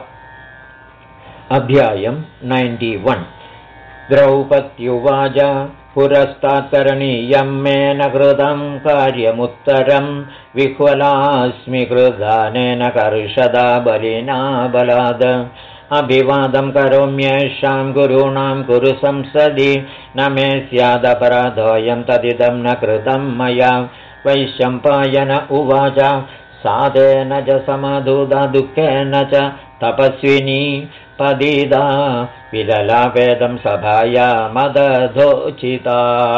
अध्यायं 91 द्रौपद्युवाच पुरस्तात्करणीयं मे न कृतं कार्यमुत्तरं विह्वलास्मि कृदानेन कर्षदा बलिना बलाद अभिवादं करोम्येषां गुरूणां कुरु संसदि न मे स्यादपराधोऽयं तदिदं न कृतं मया वैशम्पायन उवाच साधेन च समधुदा दुःखेन च तपस्विनी पदिदा विललापेदं सभायामदधोचिता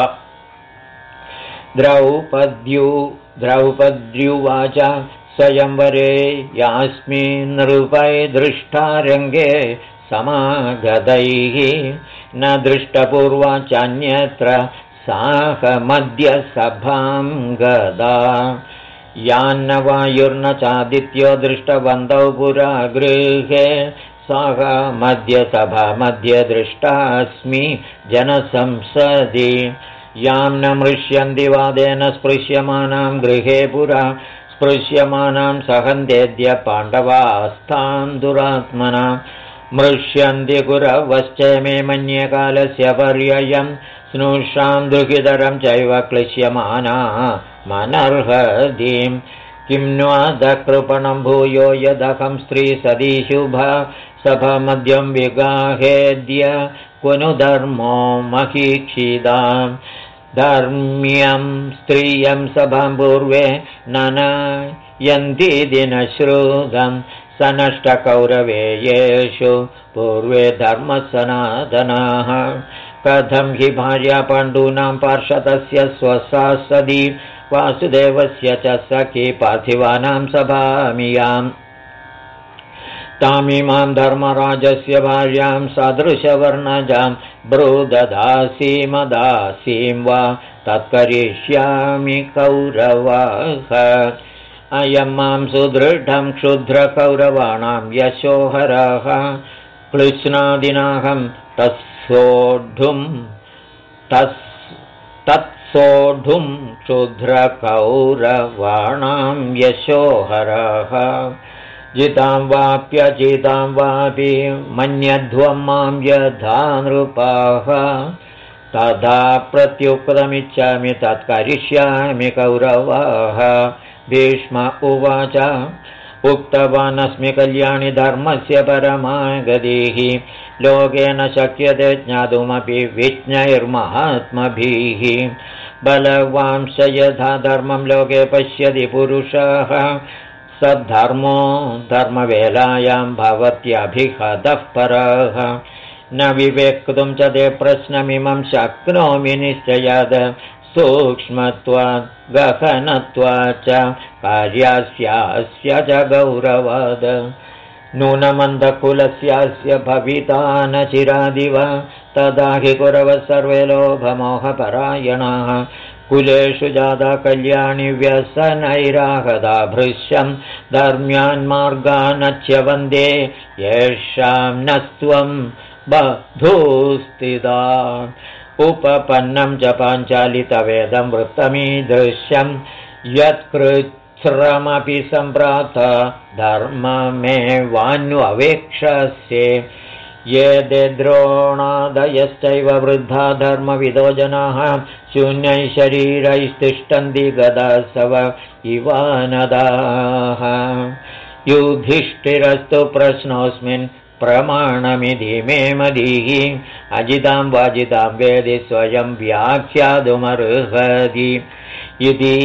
द्रौपद्युवाच स्वयंवरे यास्मिन् नृपै दृष्टारङ्गे समागतैः न दृष्टपूर्वा चान्यत्र साहमद्य सभां गदा यान्न वायुर्न चादित्यो दृष्टवन्तौ पुरा गृहे साहमद्य सभामध्ये दृष्टास्मि जनसंसदि यां न मृष्यन्ति वादेन स्पृश्यमानां गृहे पुरा स्पृश्यमानां सहन्तेद्य पाण्डवास्तां दुरात्मना मृष्यन्ति गुरवश्च मे मन्यकालस्य पर्ययं स्नुषां दुहितरं चैव क्लिश्यमाना मनर्हदीं किं न्वादकृपणं भूयो यदहं स्त्रीसदी शुभा सभामध्यं विगाहेद्य क्वनु धर्मो महीक्षितां धर्म्यं स्त्रियं सभां पूर्वे ननयन्ति दिनश्रुतं सनष्टकौरवेयेषु पूर्वे धर्मसनातनाः कथं हि भार्या पाण्डूनां पार्षदस्य स्वसा सदी वासुदेवस्य च सखी पार्थिवानां सभामियाम् तामिमां धर्मराजस्य भार्यां सदृशवर्णजां ब्रूददासीमदासीं वा तत्करिष्यामि कौरवाः अयं मां सुदृढं क्षुद्रकौरवाणां यशोहरः क्लृष्णादिनाहं तत्सोढुं क्षुद्रकौरवाणां यशोहरः जितां वाप्यजितां वापि मन्यध्वं मां यथा नृपाः तथा प्रत्युक्तमिच्छामि तत्करिष्यामि कौरवाः। भीष्म उवाच उक्तवानस्मि कल्याणि धर्मस्य परमा गतिः लोके न शक्यते ज्ञातुमपि विज्ञैर्महात्मभिः बलवांश यथा धर्मं लोके पश्यति पुरुषः सद्धर्मो धर्मवेलायां भवत्यभिहतः परः न विवेक्तुं च ते प्रश्नमिमं शक्नोमि निश्चयात् सूक्ष्मत्वात् गहनत्वात् च कार्यस्यास्य च गौरवात् नूनमन्धकुलस्यास्य भविता न चिरादिव तदा हि कुरवः सर्वे लोभमोहपरायणाः कुलेषु जाता कल्याणि व्यसनैराहदा भृश्यं धर्म्यान्मार्गानच्यवन्दे येषां न स्वं बधूस्थिता उपपन्नं च पाञ्चालितवेदं वृत्तमीदृश्यं यत्कृच्छ्रमपि सम्प्राप्त धर्ममेवान्वेक्षस्ये ये ते द्रोणादयश्चैव वृद्धा धर्मविदो जनाः शून्यैः शरीरैस्तिष्ठन्ति गदासव इवानदाः युधिष्ठिरस्तु प्रश्नोऽस्मिन् प्रमाणमिति मे मदीः अजितां वाजितां वेदि स्वयं व्याख्यातुमर्हति इति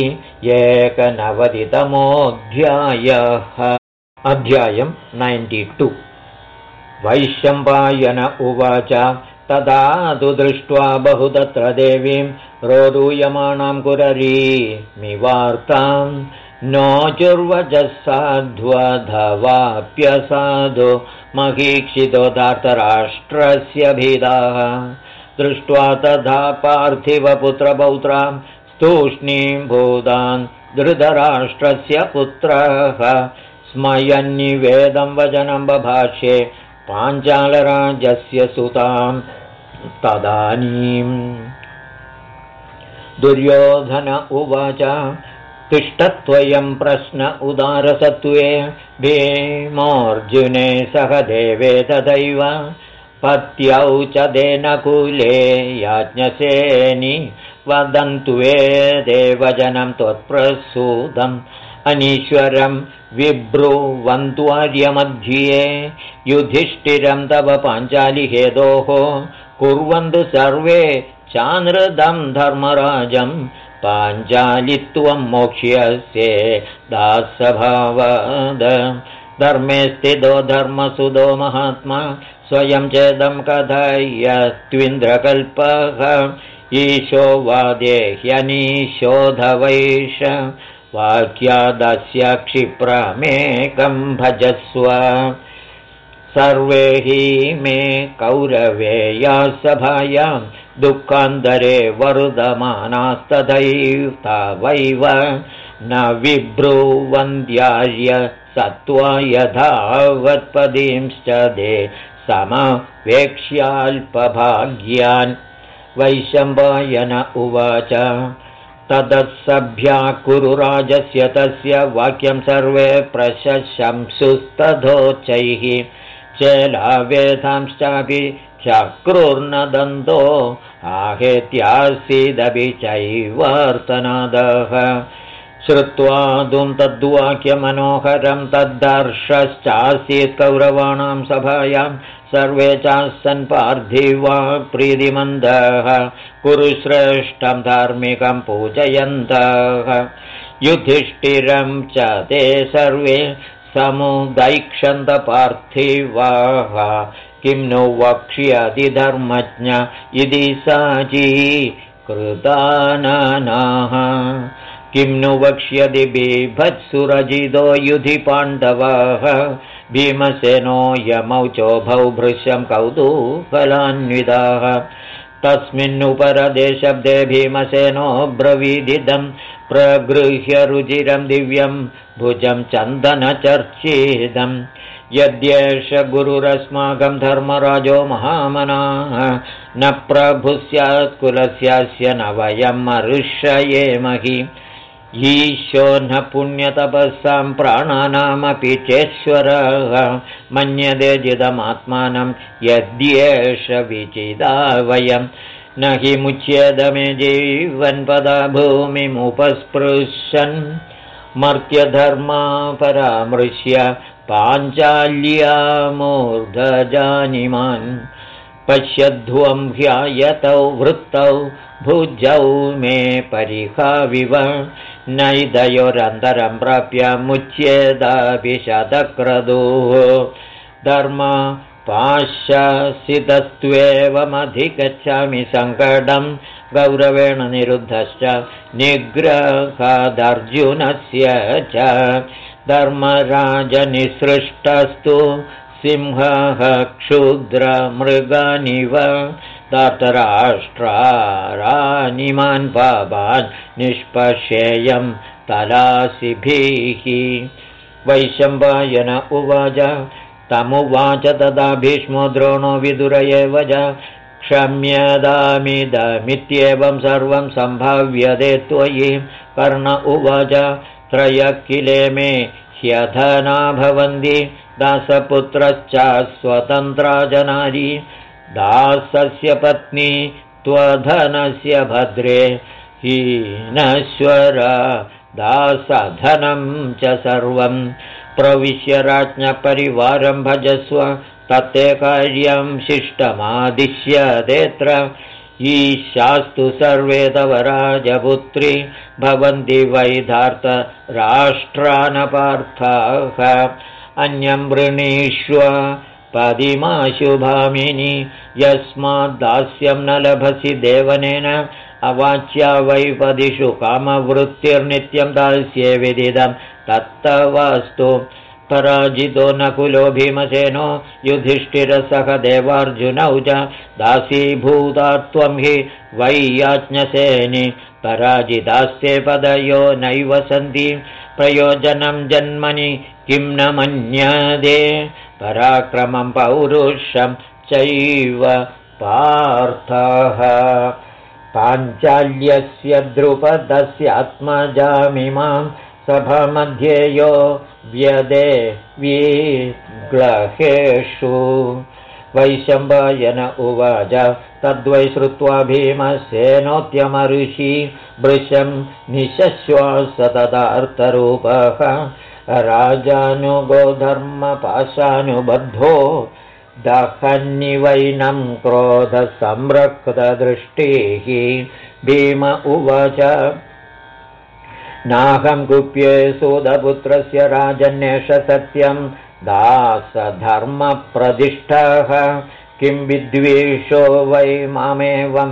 190तमोऽध्यायः। अध्यायं 92। वैशम्पायन उवाच तदा तु दृष्ट्वा बहुतत्र देवीं रोदूयमाणां कुररीमिवार्तां नोचुर्वचः साध्वधवाप्यसाधु महीक्षितो धार्तराष्ट्रस्य भीदाः दृष्ट्वा तथा पार्थिवपुत्रपौत्रां स्तूष्णीं भूतान् धृतराष्ट्रस्य पुत्रः स्मयन्निवेदं वचनं बभाष्ये पाञ्चालराजस्य सुतां तदानीं दुर्योधन उवाच तिष्ठत्वयं प्रश्न उदारसत्त्वे भीमोऽर्जुने सह देवे तथैव पत्यौ च देनकुले याज्ञसेनि वदन्तु देवजनं त्वत्प्रसूतम् अनीश्वरं विब्रुवन्त्वार्यमध्ये युधिष्ठिरं तव पाञ्चालिहेतोः कुर्वन्तु सर्वे चानृदं धर्मराजं पाञ्चालित्वं मोक्ष्यसे दासभावाद धर्मे स्थितो धर्मसुदो महात्मा स्वयं चेदं कथयत्विन्द्रकल्पः ईशो वादेह्यनीशोधवैष वाक्यादस्य क्षिप्रमेकं भजस्व सर्वे हि मे कौरवेयाः सभायां दुःखान्तरे वरुदमानास्तथैव तावैव न विब्रुवन्त्यार्य सत्त्वा यथावत्पदींश्च दे समवेक्ष्याल्पभाग्यान् वैशम्पायन उवाच तदसभ्या कुरुराजस्य तस्य वाक्यं सर्वे प्रशंसुस्तथोच्चैः चेलावेदांश्चापि चक्रुर्नदन्तो आहेत्यासीदपि चैवार्तनादः श्रुत्वा तद्वाक्यमनोहरं तद्धर्षश्चासीत् कौरवाणां सभायां सर्वे चासन् पार्थिवा प्रीतिमन्दः कुरुश्रेष्ठं धार्मिकं पूजयन्तः युधिष्ठिरं च ते सर्वे समुदैक्षन्त पार्थिवाः किं नु वक्ष्यति धर्मज्ञ इति साची कृतानाः किं नु वक्ष्यति बिभत्सुरजितो युधि पाण्डवाः भीमसेनो यमौ चोभौ भृशं कौतूहलान्विताः तस्मिन्नुपरदे शब्दे भीमसेनो ब्रवीदिदं प्रगृह्य रुचिरं दिव्यं भुजं चन्दनचर्चितम् यद्येष गुरुरस्माकं धर्मराजो महामनाः न प्रभुः स्यात् कुलस्यास्य न वयं मरुष्येमहि ईशो न पुण्यतपस्सां प्राणानामपि चेश्वरः मन्यते जिदमात्मानं यद्येष विचिदा वयं न हि मुच्येदमे जीवन्पदा भूमिमुपस्पृशन् मर्त्यधर्मा परामृश्य पाञ्चाल्यामूर्धजानिमान् पश्यध्वं ह्यायतौ वृत्तौ भुजौ मे परिहाविव नैदयोरन्तरं प्राप्य मुच्येदापि शतक्रतुः धर्म पाशसितस्त्वेवमधिगच्छामि सङ्कटं गौरवेण निरुद्धश्च निग्रहादर्जुनस्य च धर्मराजनिसृष्टस्तु सिंहः क्षुद्रमृगानिव धार्तराष्ट्रारानिमान् पापान् निष्पश्येयं तलासिभिः वैशम्पायन उवाच तमुवाच तदा भीष्मो द्रोणो विदुर एव च क्षम्यतामिदमित्येवं सर्वं सम्भाव्यते त्वयि कर्ण उवाच त्रयः किले मे ह्यधना भवन्ति दासपुत्रश्च स्वतन्त्रा जनारी दासस्य पत्नी त्वधनस्य भद्रे हीनश्वर दासधनं च सर्वं प्रविश्य राज्ञपरिवारं भजस्व तत्ते कार्यं शिष्टमादिश्यतेऽत्र ईशास्तु सर्वे तव राजपुत्री भवन्ति वैधार्तराष्ट्रानपार्थाः अन्यं वृणीष्व पदिमाशुभामिनि यस्माद्दास्यं न लभसि देवनेन अवाच्या वैपदिषु कामवृत्तिर्नित्यं दास्ये विदिदं तत्तवास्तु पराजितो नकुलो भीमसेनो युधिष्ठिरसह देवार्जुनौ च दासीभूता त्वं हि वै याज्ञसेनि पराजितास्ते पदयो नैव सन्ति प्रयोजनं जन्मनि किं न मन्यते पराक्रमं पौरुषं चैव पार्थः पाञ्चाल्यस्य द्रुपदस्य आत्मजामिमां सभामध्ये यो व्यदे विग्रहेषु वैशम्पायन उवाच तद्वै श्रुत्वा भीमसेनोद्यमऋषि वृषं निशश्वास तदार्थरूपः राजानुगो धर्मपाशानुबद्धो दहन्निवैनं क्रोधसंरक्तदृष्टिः भीम उवाच नाहं कुप्ये सूदपुत्रस्य राजन्येष सत्यं दासधर्मप्रतिष्ठः किं विद्वेषो वै मामेवं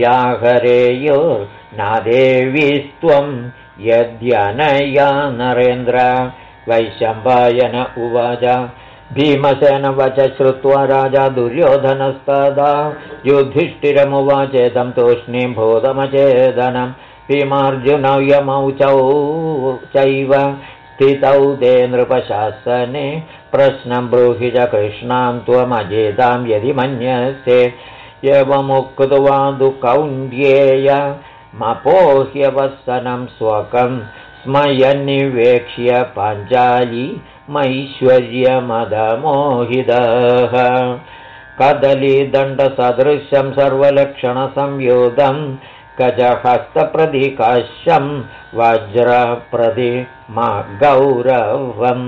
व्याहरेयुर्नादेवीस्त्वं यद्यनया नरेन्द्र वैशम्पायन उवाच भीमसेन वच श्रुत्वा राजा दुर्योधनस्तदा युधिष्ठिरमुवाचेदं तूष्णीभूतमचेदनं भीमार्जुनौ यमौ चैव स्थितौ ते नृपशासने प्रश्नं ब्रूहि च कृष्णां त्वमजेतां यदि मन्यसे एवमुक्त्वा तु कौन्तेय मपोह्यवसनं स्वकं स्मयन्निवेक्ष्य पाञ्चाली मैश्वर्यमदमोहितः कदलीदण्डसदृशं सर्वलक्षणसंयुतं गजहस्तप्रतिकाश्यं वज्रप्रतिमगौरवम्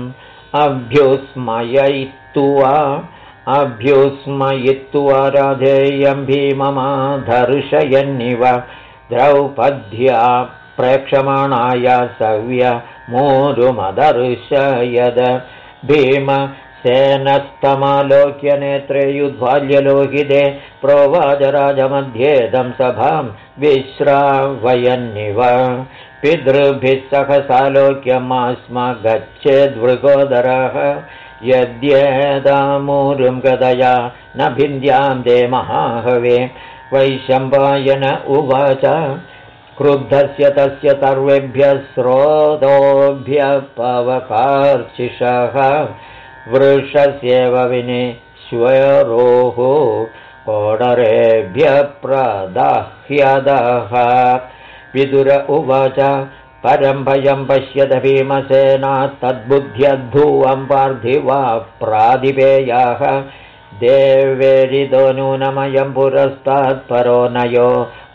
अभ्युस्मयित्वा राधेयं भीममाधर्षयन्निव द्रौपद्या प्रेक्षमाणाया सव्यमूरुमदर्शयद भीमसेनस्तमालोक्य नेत्रे युद्धाल्यलोहिते प्रोवाच राजमध्येदं सभां विश्रावयन्निव पितृभिः सह सालोक्यमास्म गच्छेद्वृकोदरः यद्येदामूरुं गदया न भिन्द्यां ते महाहवे वैशम्पायन उवाच क्रुद्धस्य तस्य सर्वेभ्यः स्रोतोभ्यः पवकार्चिषः वृषस्येव विनिश्वरोः कोडरेभ्यः प्रदाह्यदः विदुर उवाच परं भयं पश्यत भीमसेनात् तद्बुद्ध्यद्धूवं पार्थिवा प्रादिपेयाः देवेरिदो नूनमयं पुरस्तात् परो नयो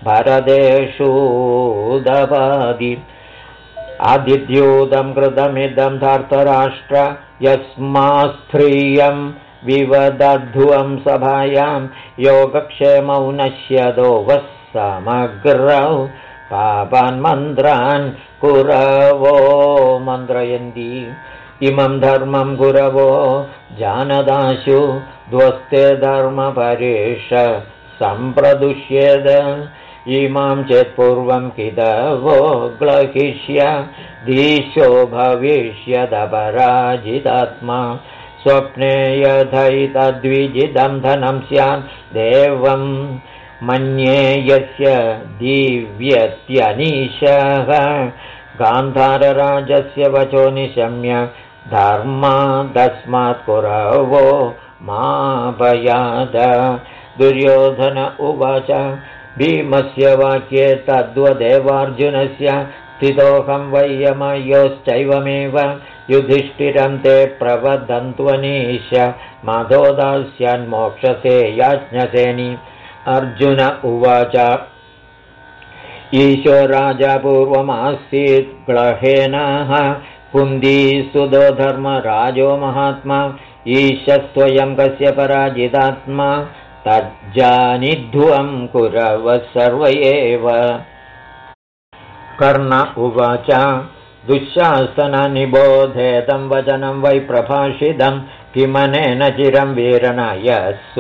भरदेषूदपादि आदिद्यूतं कृतमिदं धार्तराष्ट्र यस्मास्त्रियं विवदध्वं सभायां योगक्षेमौ नश्यतो वः समग्रौ पापान् मन्त्रान् कुरवो मन्त्रयन्ति इमं धर्मं कुरवो जानदाशु द्वस्ते धर्मपरेश सम्प्रदुष्येद इमां चेत्पूर्वं किदवो ग्लहिष्य दीशो भविष्यदपराजितात्मा स्वप्ने यथैतद्विजितं धनं स्यात् देवं मन्ये यस्य दिव्यत्यनीशः गान्धारराजस्य वचो निशम्य धर्मादस्मात् कुरवो मा भयाद दुर्योधन उवाच भीमस्य वाक्ये तद्वदेवार्जुनस्य स्थितोऽहं वैयमयोश्चैवमेव युधिष्ठिरं ते प्रवदन्त्वनीश माधो दास्यान्मोक्षसे याज्ञसेनि अर्जुन उवाच ईशो राजा पूर्वमासीत् ग्लहेनः कुन्दीसुतो धर्मराजो महात्मा ईशस्त्वयं कस्य पराजितात्मा तज्जानिध्वं कुरवः सर्व एव कर्ण उवाच दुःशासननिबोधेतं वचनं वै प्रभाषितं किमनेन चिरं वीरणाय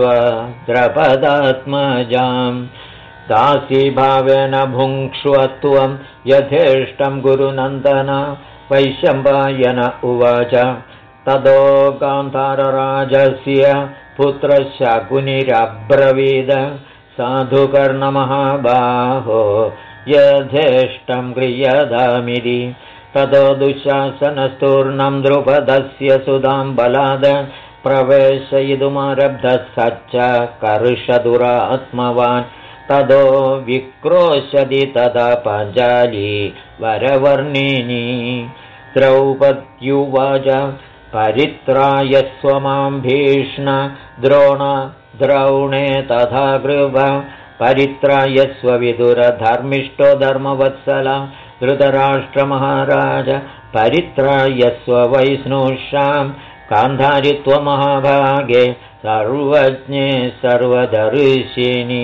स्वद्रपदात्मजां दासीभावेन भुङ्क्ष्वत्वं यथेष्टं गुरुनन्दन वैशम्पायन उवाच ततो गान्धारराजस्य पुत्रशकुनिरब्रवीद साधुकर्णमहाबाहो यथेष्टं क्रियतामिति ततो दुःशासनस्तूर्णं द्रुपदस्य सुधां बलाद प्रवेशयितुमारब्धः सच्च कर्षदुरात्मवान् ततो विक्रोशति तदा पाञ्चाली वरवर्णिनी द्रौपद्युवाच परित्रायस्व मां भीष्ण द्रोण द्रौणे तथा कृप परित्रायस्व विदुरधर्मिष्ठो धर्मवत्सला धृतराष्ट्रमहाराज परित्रायस्व वैष्णुषां गान्धारित्वमहाभागे सर्वज्ञे सर्वदर्शिनि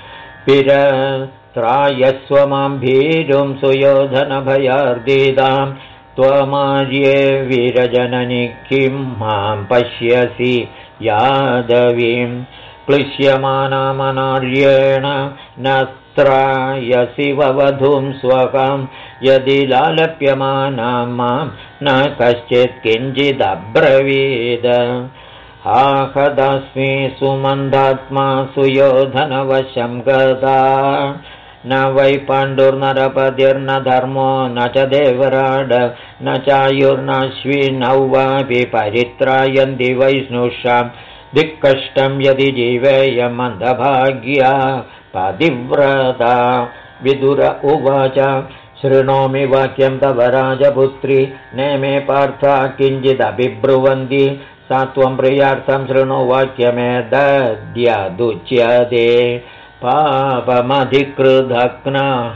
पिरत्रायस्व मां भीरुं सुयोधनभयार्दितां त्वमार्ये वीरजननि किं मां पश्यसि यादवीं क्लिश्यमानामनार्येण नस्त्रायसि ववधूं स्वकां यदि लालप्यमानां मां न कश्चित् किञ्चिदब्रवीद आहदस्मि सुमन्दात्मा सुयोधनवशं गता न वै पाण्डुर्नरपतिर्न धर्मो न च देवराड न चायुर्नाश्विनौ वापि परित्रायन्ति वैष्णुषां दिक्कष्टं यदि जीवेयं मन्दभाग्या पतिव्रता विदुर उवाच शृणोमि वाक्यं तव राजपुत्री नेमे पार्था किञ्चिदभिब्रुवन्ति सा त्वं प्रियार्थं शृणु वाक्यमेतद्यदुच्यते पापमधिकृतघ्नाः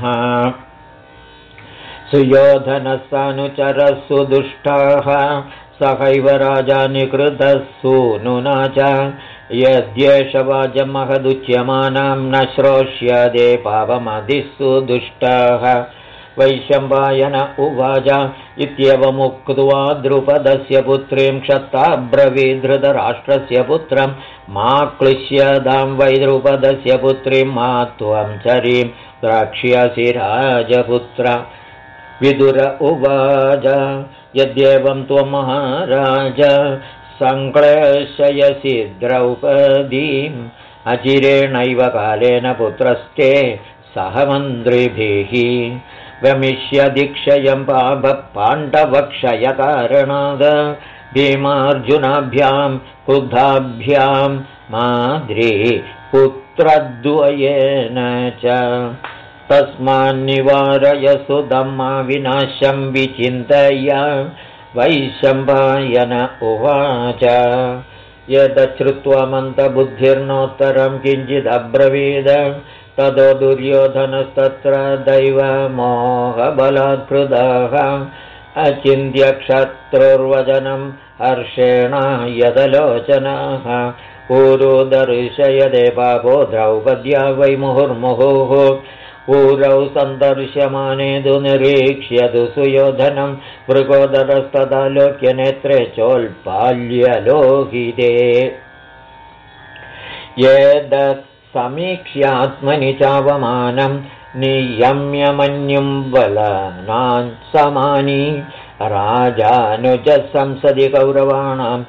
सुयोधनः सानुचरः सुदुष्टाः सहैव राजा निकृतः सूनुना च यद्येष वाचं महदुच्यमानां न श्रोष्यते पापमधिसुदुष्टाः वैशम्पायन उवाच इत्येवमुक्त्वा द्रुपदस्य पुत्रीं क्षत्ताब्रवीत् धृतराष्ट्रस्य पुत्रं मा क्लिश्यतां वै द्रुपदस्य पुत्रीं मा त्वं चरीं द्रक्ष्यसि राजपुत्र विदुर उवाच यद्येवं त्वं महाराज संक्लेशयसि द्रौपदीम् अचिरेणैव कालेन पुत्रस्ते सह मन्त्रिभिः गमिष्यदिक्षयं पाण्डवक्षयकारणाद भीमार्जुनाभ्यां क्रुद्धाभ्यां माद्री पुत्रद्वयेन च तस्मान्निवारय सुदं मा विनाशं विचिन्तय। वैशम्पायन उवाच। यदश्रुत्वा मन्दबुद्धिर्नोत्तरं किञ्चिदब्रवीद। ततो दुर्योधनस्तत्र दैवमोहबलात्कृतः अचिन्त्य क्षत्रुर्वचनं हर्षेण यदलोचनः। ऊरो दर्शयदे पापो द्रौपद्या वै मुहुर्मुहुः। ऊरौ सन्दर्श्यमाने तु निरीक्ष्यतु सुयोधनं मृगोदरस्तदालोक्य नेत्रे चोल्पाल्यलोहिते। येदत् समीक्ष्यात्मनि चावमानं नियम्यमन्युं बलानां समानी। राजानुजः संसदि कौरवाणां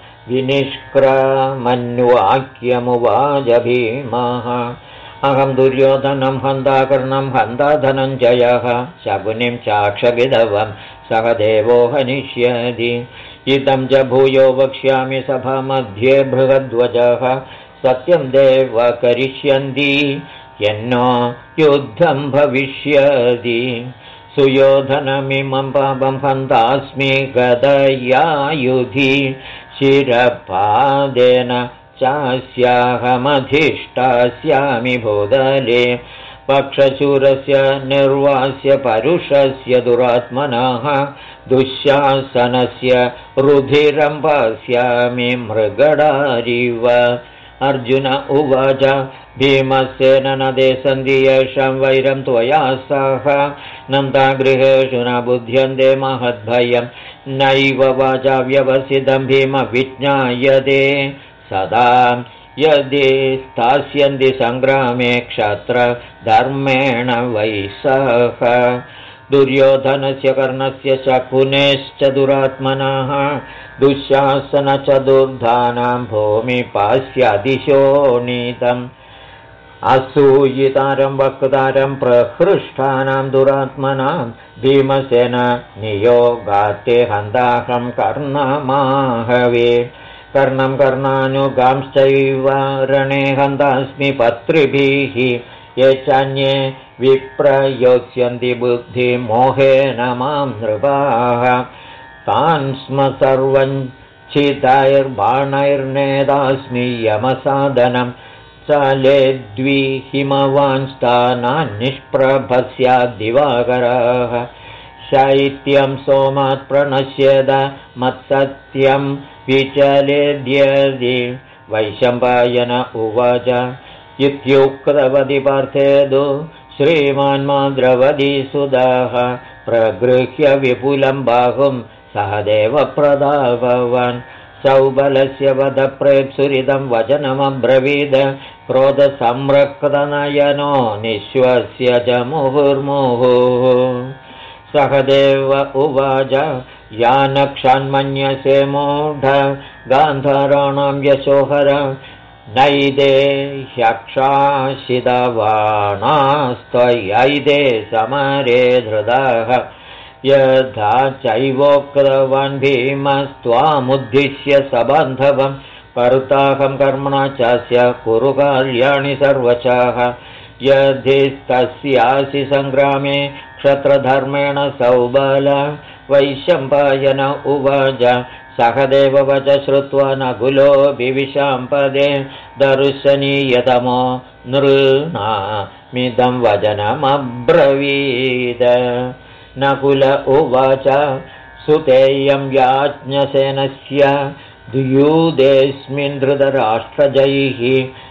विनिष्क्रमन्वाक्यमुवाच भीमः। अहं दुर्योधनं हन्ता कर्णं हन्ता धनञ्जयः। शकुनिं चाक्षगिदवं सह देवो हनिष्यति। इदं च भूयो वक्ष्यामि सभामध्ये बृहद्वजः। सत्यं देव करिष्यन्ति यन्नो युद्धं भविष्यति। सुयोधनमिमं पापं हन्तास्मि गदयायुधि। शिरपादेन चास्याहमधिष्ठास्यामि भूतले। पक्षशूरस्य निर्वास्य परुषस्य दुरात्मनः। दुःशासनस्य रुधिरं पास्यामि मृगडारिव। अर्जुन उवाच। भीमसेन नदे सन्धि येषां वैरं त्वया सह। नन्दागृहेषु न बुध्यन्ते महद्भयं नैव वाचा व्यवसितं भीम विज्ञायते। सदा यदि स्थास्यन्ति सङ्ग्रामे क्षत्रधर्मेण वै सह। दुर्योधनस्य कर्णस्य शकुनेश्च दुरात्मनः। दुःशासनचतुर्धानां भूमिपास्यादिशोणितम्। असूयितारं वक्तारं प्रहृष्टानां दुरात्मनां। भीमसेन नियोगात्ते हन्ताहं कर्णमाहवे। कर्णं कर्णानुगांश्चैव रणे हन्तास्मि पत्रिभिः। ये चान्ये विप्रयोत्स्यन्ति बुद्धिमोहेन मां नृपाः। तान् स्म सर्वं छितैर्बाणैर्नेदास्मि यमसादनं। चालेद्वि हिमवांस्तानान् निष्प्रभस्याद्दिवाकरः। शैत्यं सोमात् प्रणश्येद मत्सत्यं विचलेद्यदि। वैशम्पायन उवाच। इत्युक्तवति पार्थेदु श्रीमान् द्रवदीसुदः। प्रगृह्य विपुलं बाहुं सहदेव प्रदाभवन्। सौबलस्य वधप्रेप्सुरिदं वचनमब्रवीद। क्रोधसंरक्तनयनो निःश्वस्य च मुहुर्मुहुः। सहदेव उवाच। यानक्षान्मन्यसे मूढ गान्धाराणां यशोहर। नैदे ह्यक्षाशितवाणास्त्वयैदे समरे धृतः। यथा चैवोक्तवान् भीमस्त्वामुद्दिश्य सबान्धवं। कर्ताहं कर्मणा चास्य कुरु कार्याणि सर्वशः। यदिस्तस्यासि सङ्ग्रामे क्षत्रधर्मेण सौबल। वैशम्पायन उवाच। सहदेव वच श्रुत्वा नकुलो विविशाम्पदे। दर्शनीयतमो नृणामिदं वचनमब्रवीद। नकुल उवाच। सुतेयं याज्ञसेनस्य द्युदेऽस्मिन् धृतराष्ट्रजैः।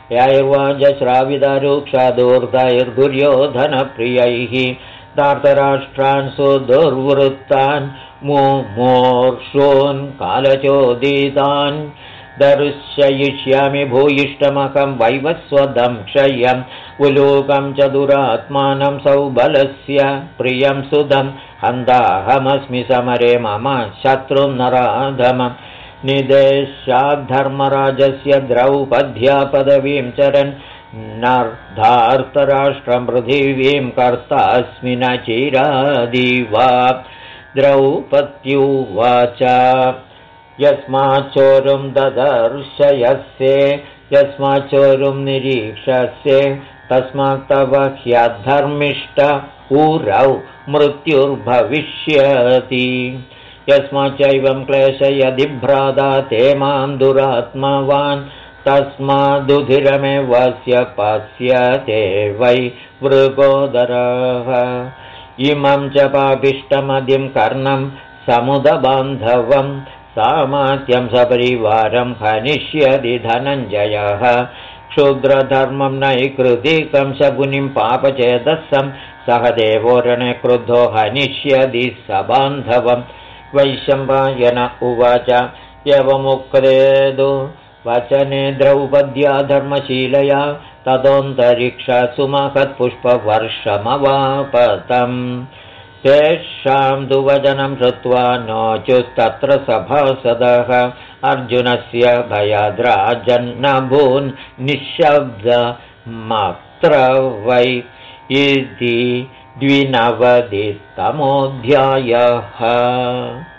यैर्वाजश्रावितरूक्षादूर्धैर्दुर्योधनप्रियैः। धार्तराष्ट्रान् सुदुर्वृत्तान् मुमूर्षून् कालचोदितान्। दर्शयिष्यामि भूयिष्ठमकं वैवस्वदं क्षयम्। उलूकं च दुरात्मानं सौबलस्य प्रियं सुदं। हन्ताहमस्मि समरे मम शत्रुं नराधमम्। निदेशाद्धर्मराजस्य द्रौपद्या पदवीं चरन्। नर्धार्तराष्ट्रं पृथिवीं कर्तास्मि न चिरादिवा। द्रौपद्युवाच। यस्माच्चोरुं ददर्शयस्ये यस्माच्चोरुं निरीक्षस्ये तस्मात् तव ह्यधर्मिष्ट ऊरौ मृत्युर्भविष्यति यस्माच्चैवं क्लेशयदि भ्राता ते मां दुरात्मवान् तस्मादुधिरमेवस्य पश्यते वै वृकोदरः इमं च पापिष्टमदिं कर्णं समुदबान्धवं सामात्यं सपरिवारं हनिष्यति धनञ्जयः क्षुद्रधर्मं नैकृतिकं शकुनिं पापचेतसं सह देवोरणे क्रुद्धो हनिष्यति सबान्धवं वैशम्पायन उवाच एवमुक्तेदु वचने द्रौपद्या धर्मशीलया ततोऽन्तरिक्षात्सु महत्पुष्पवर्षमवापतम् तेषां तु वचनं श्रुत्वा नोचुस्तत्र सभासदः अर्जुनस्य भयाद्राजन्नभून् निःशब्दमत्र वै इति 29तमोऽध्यायः।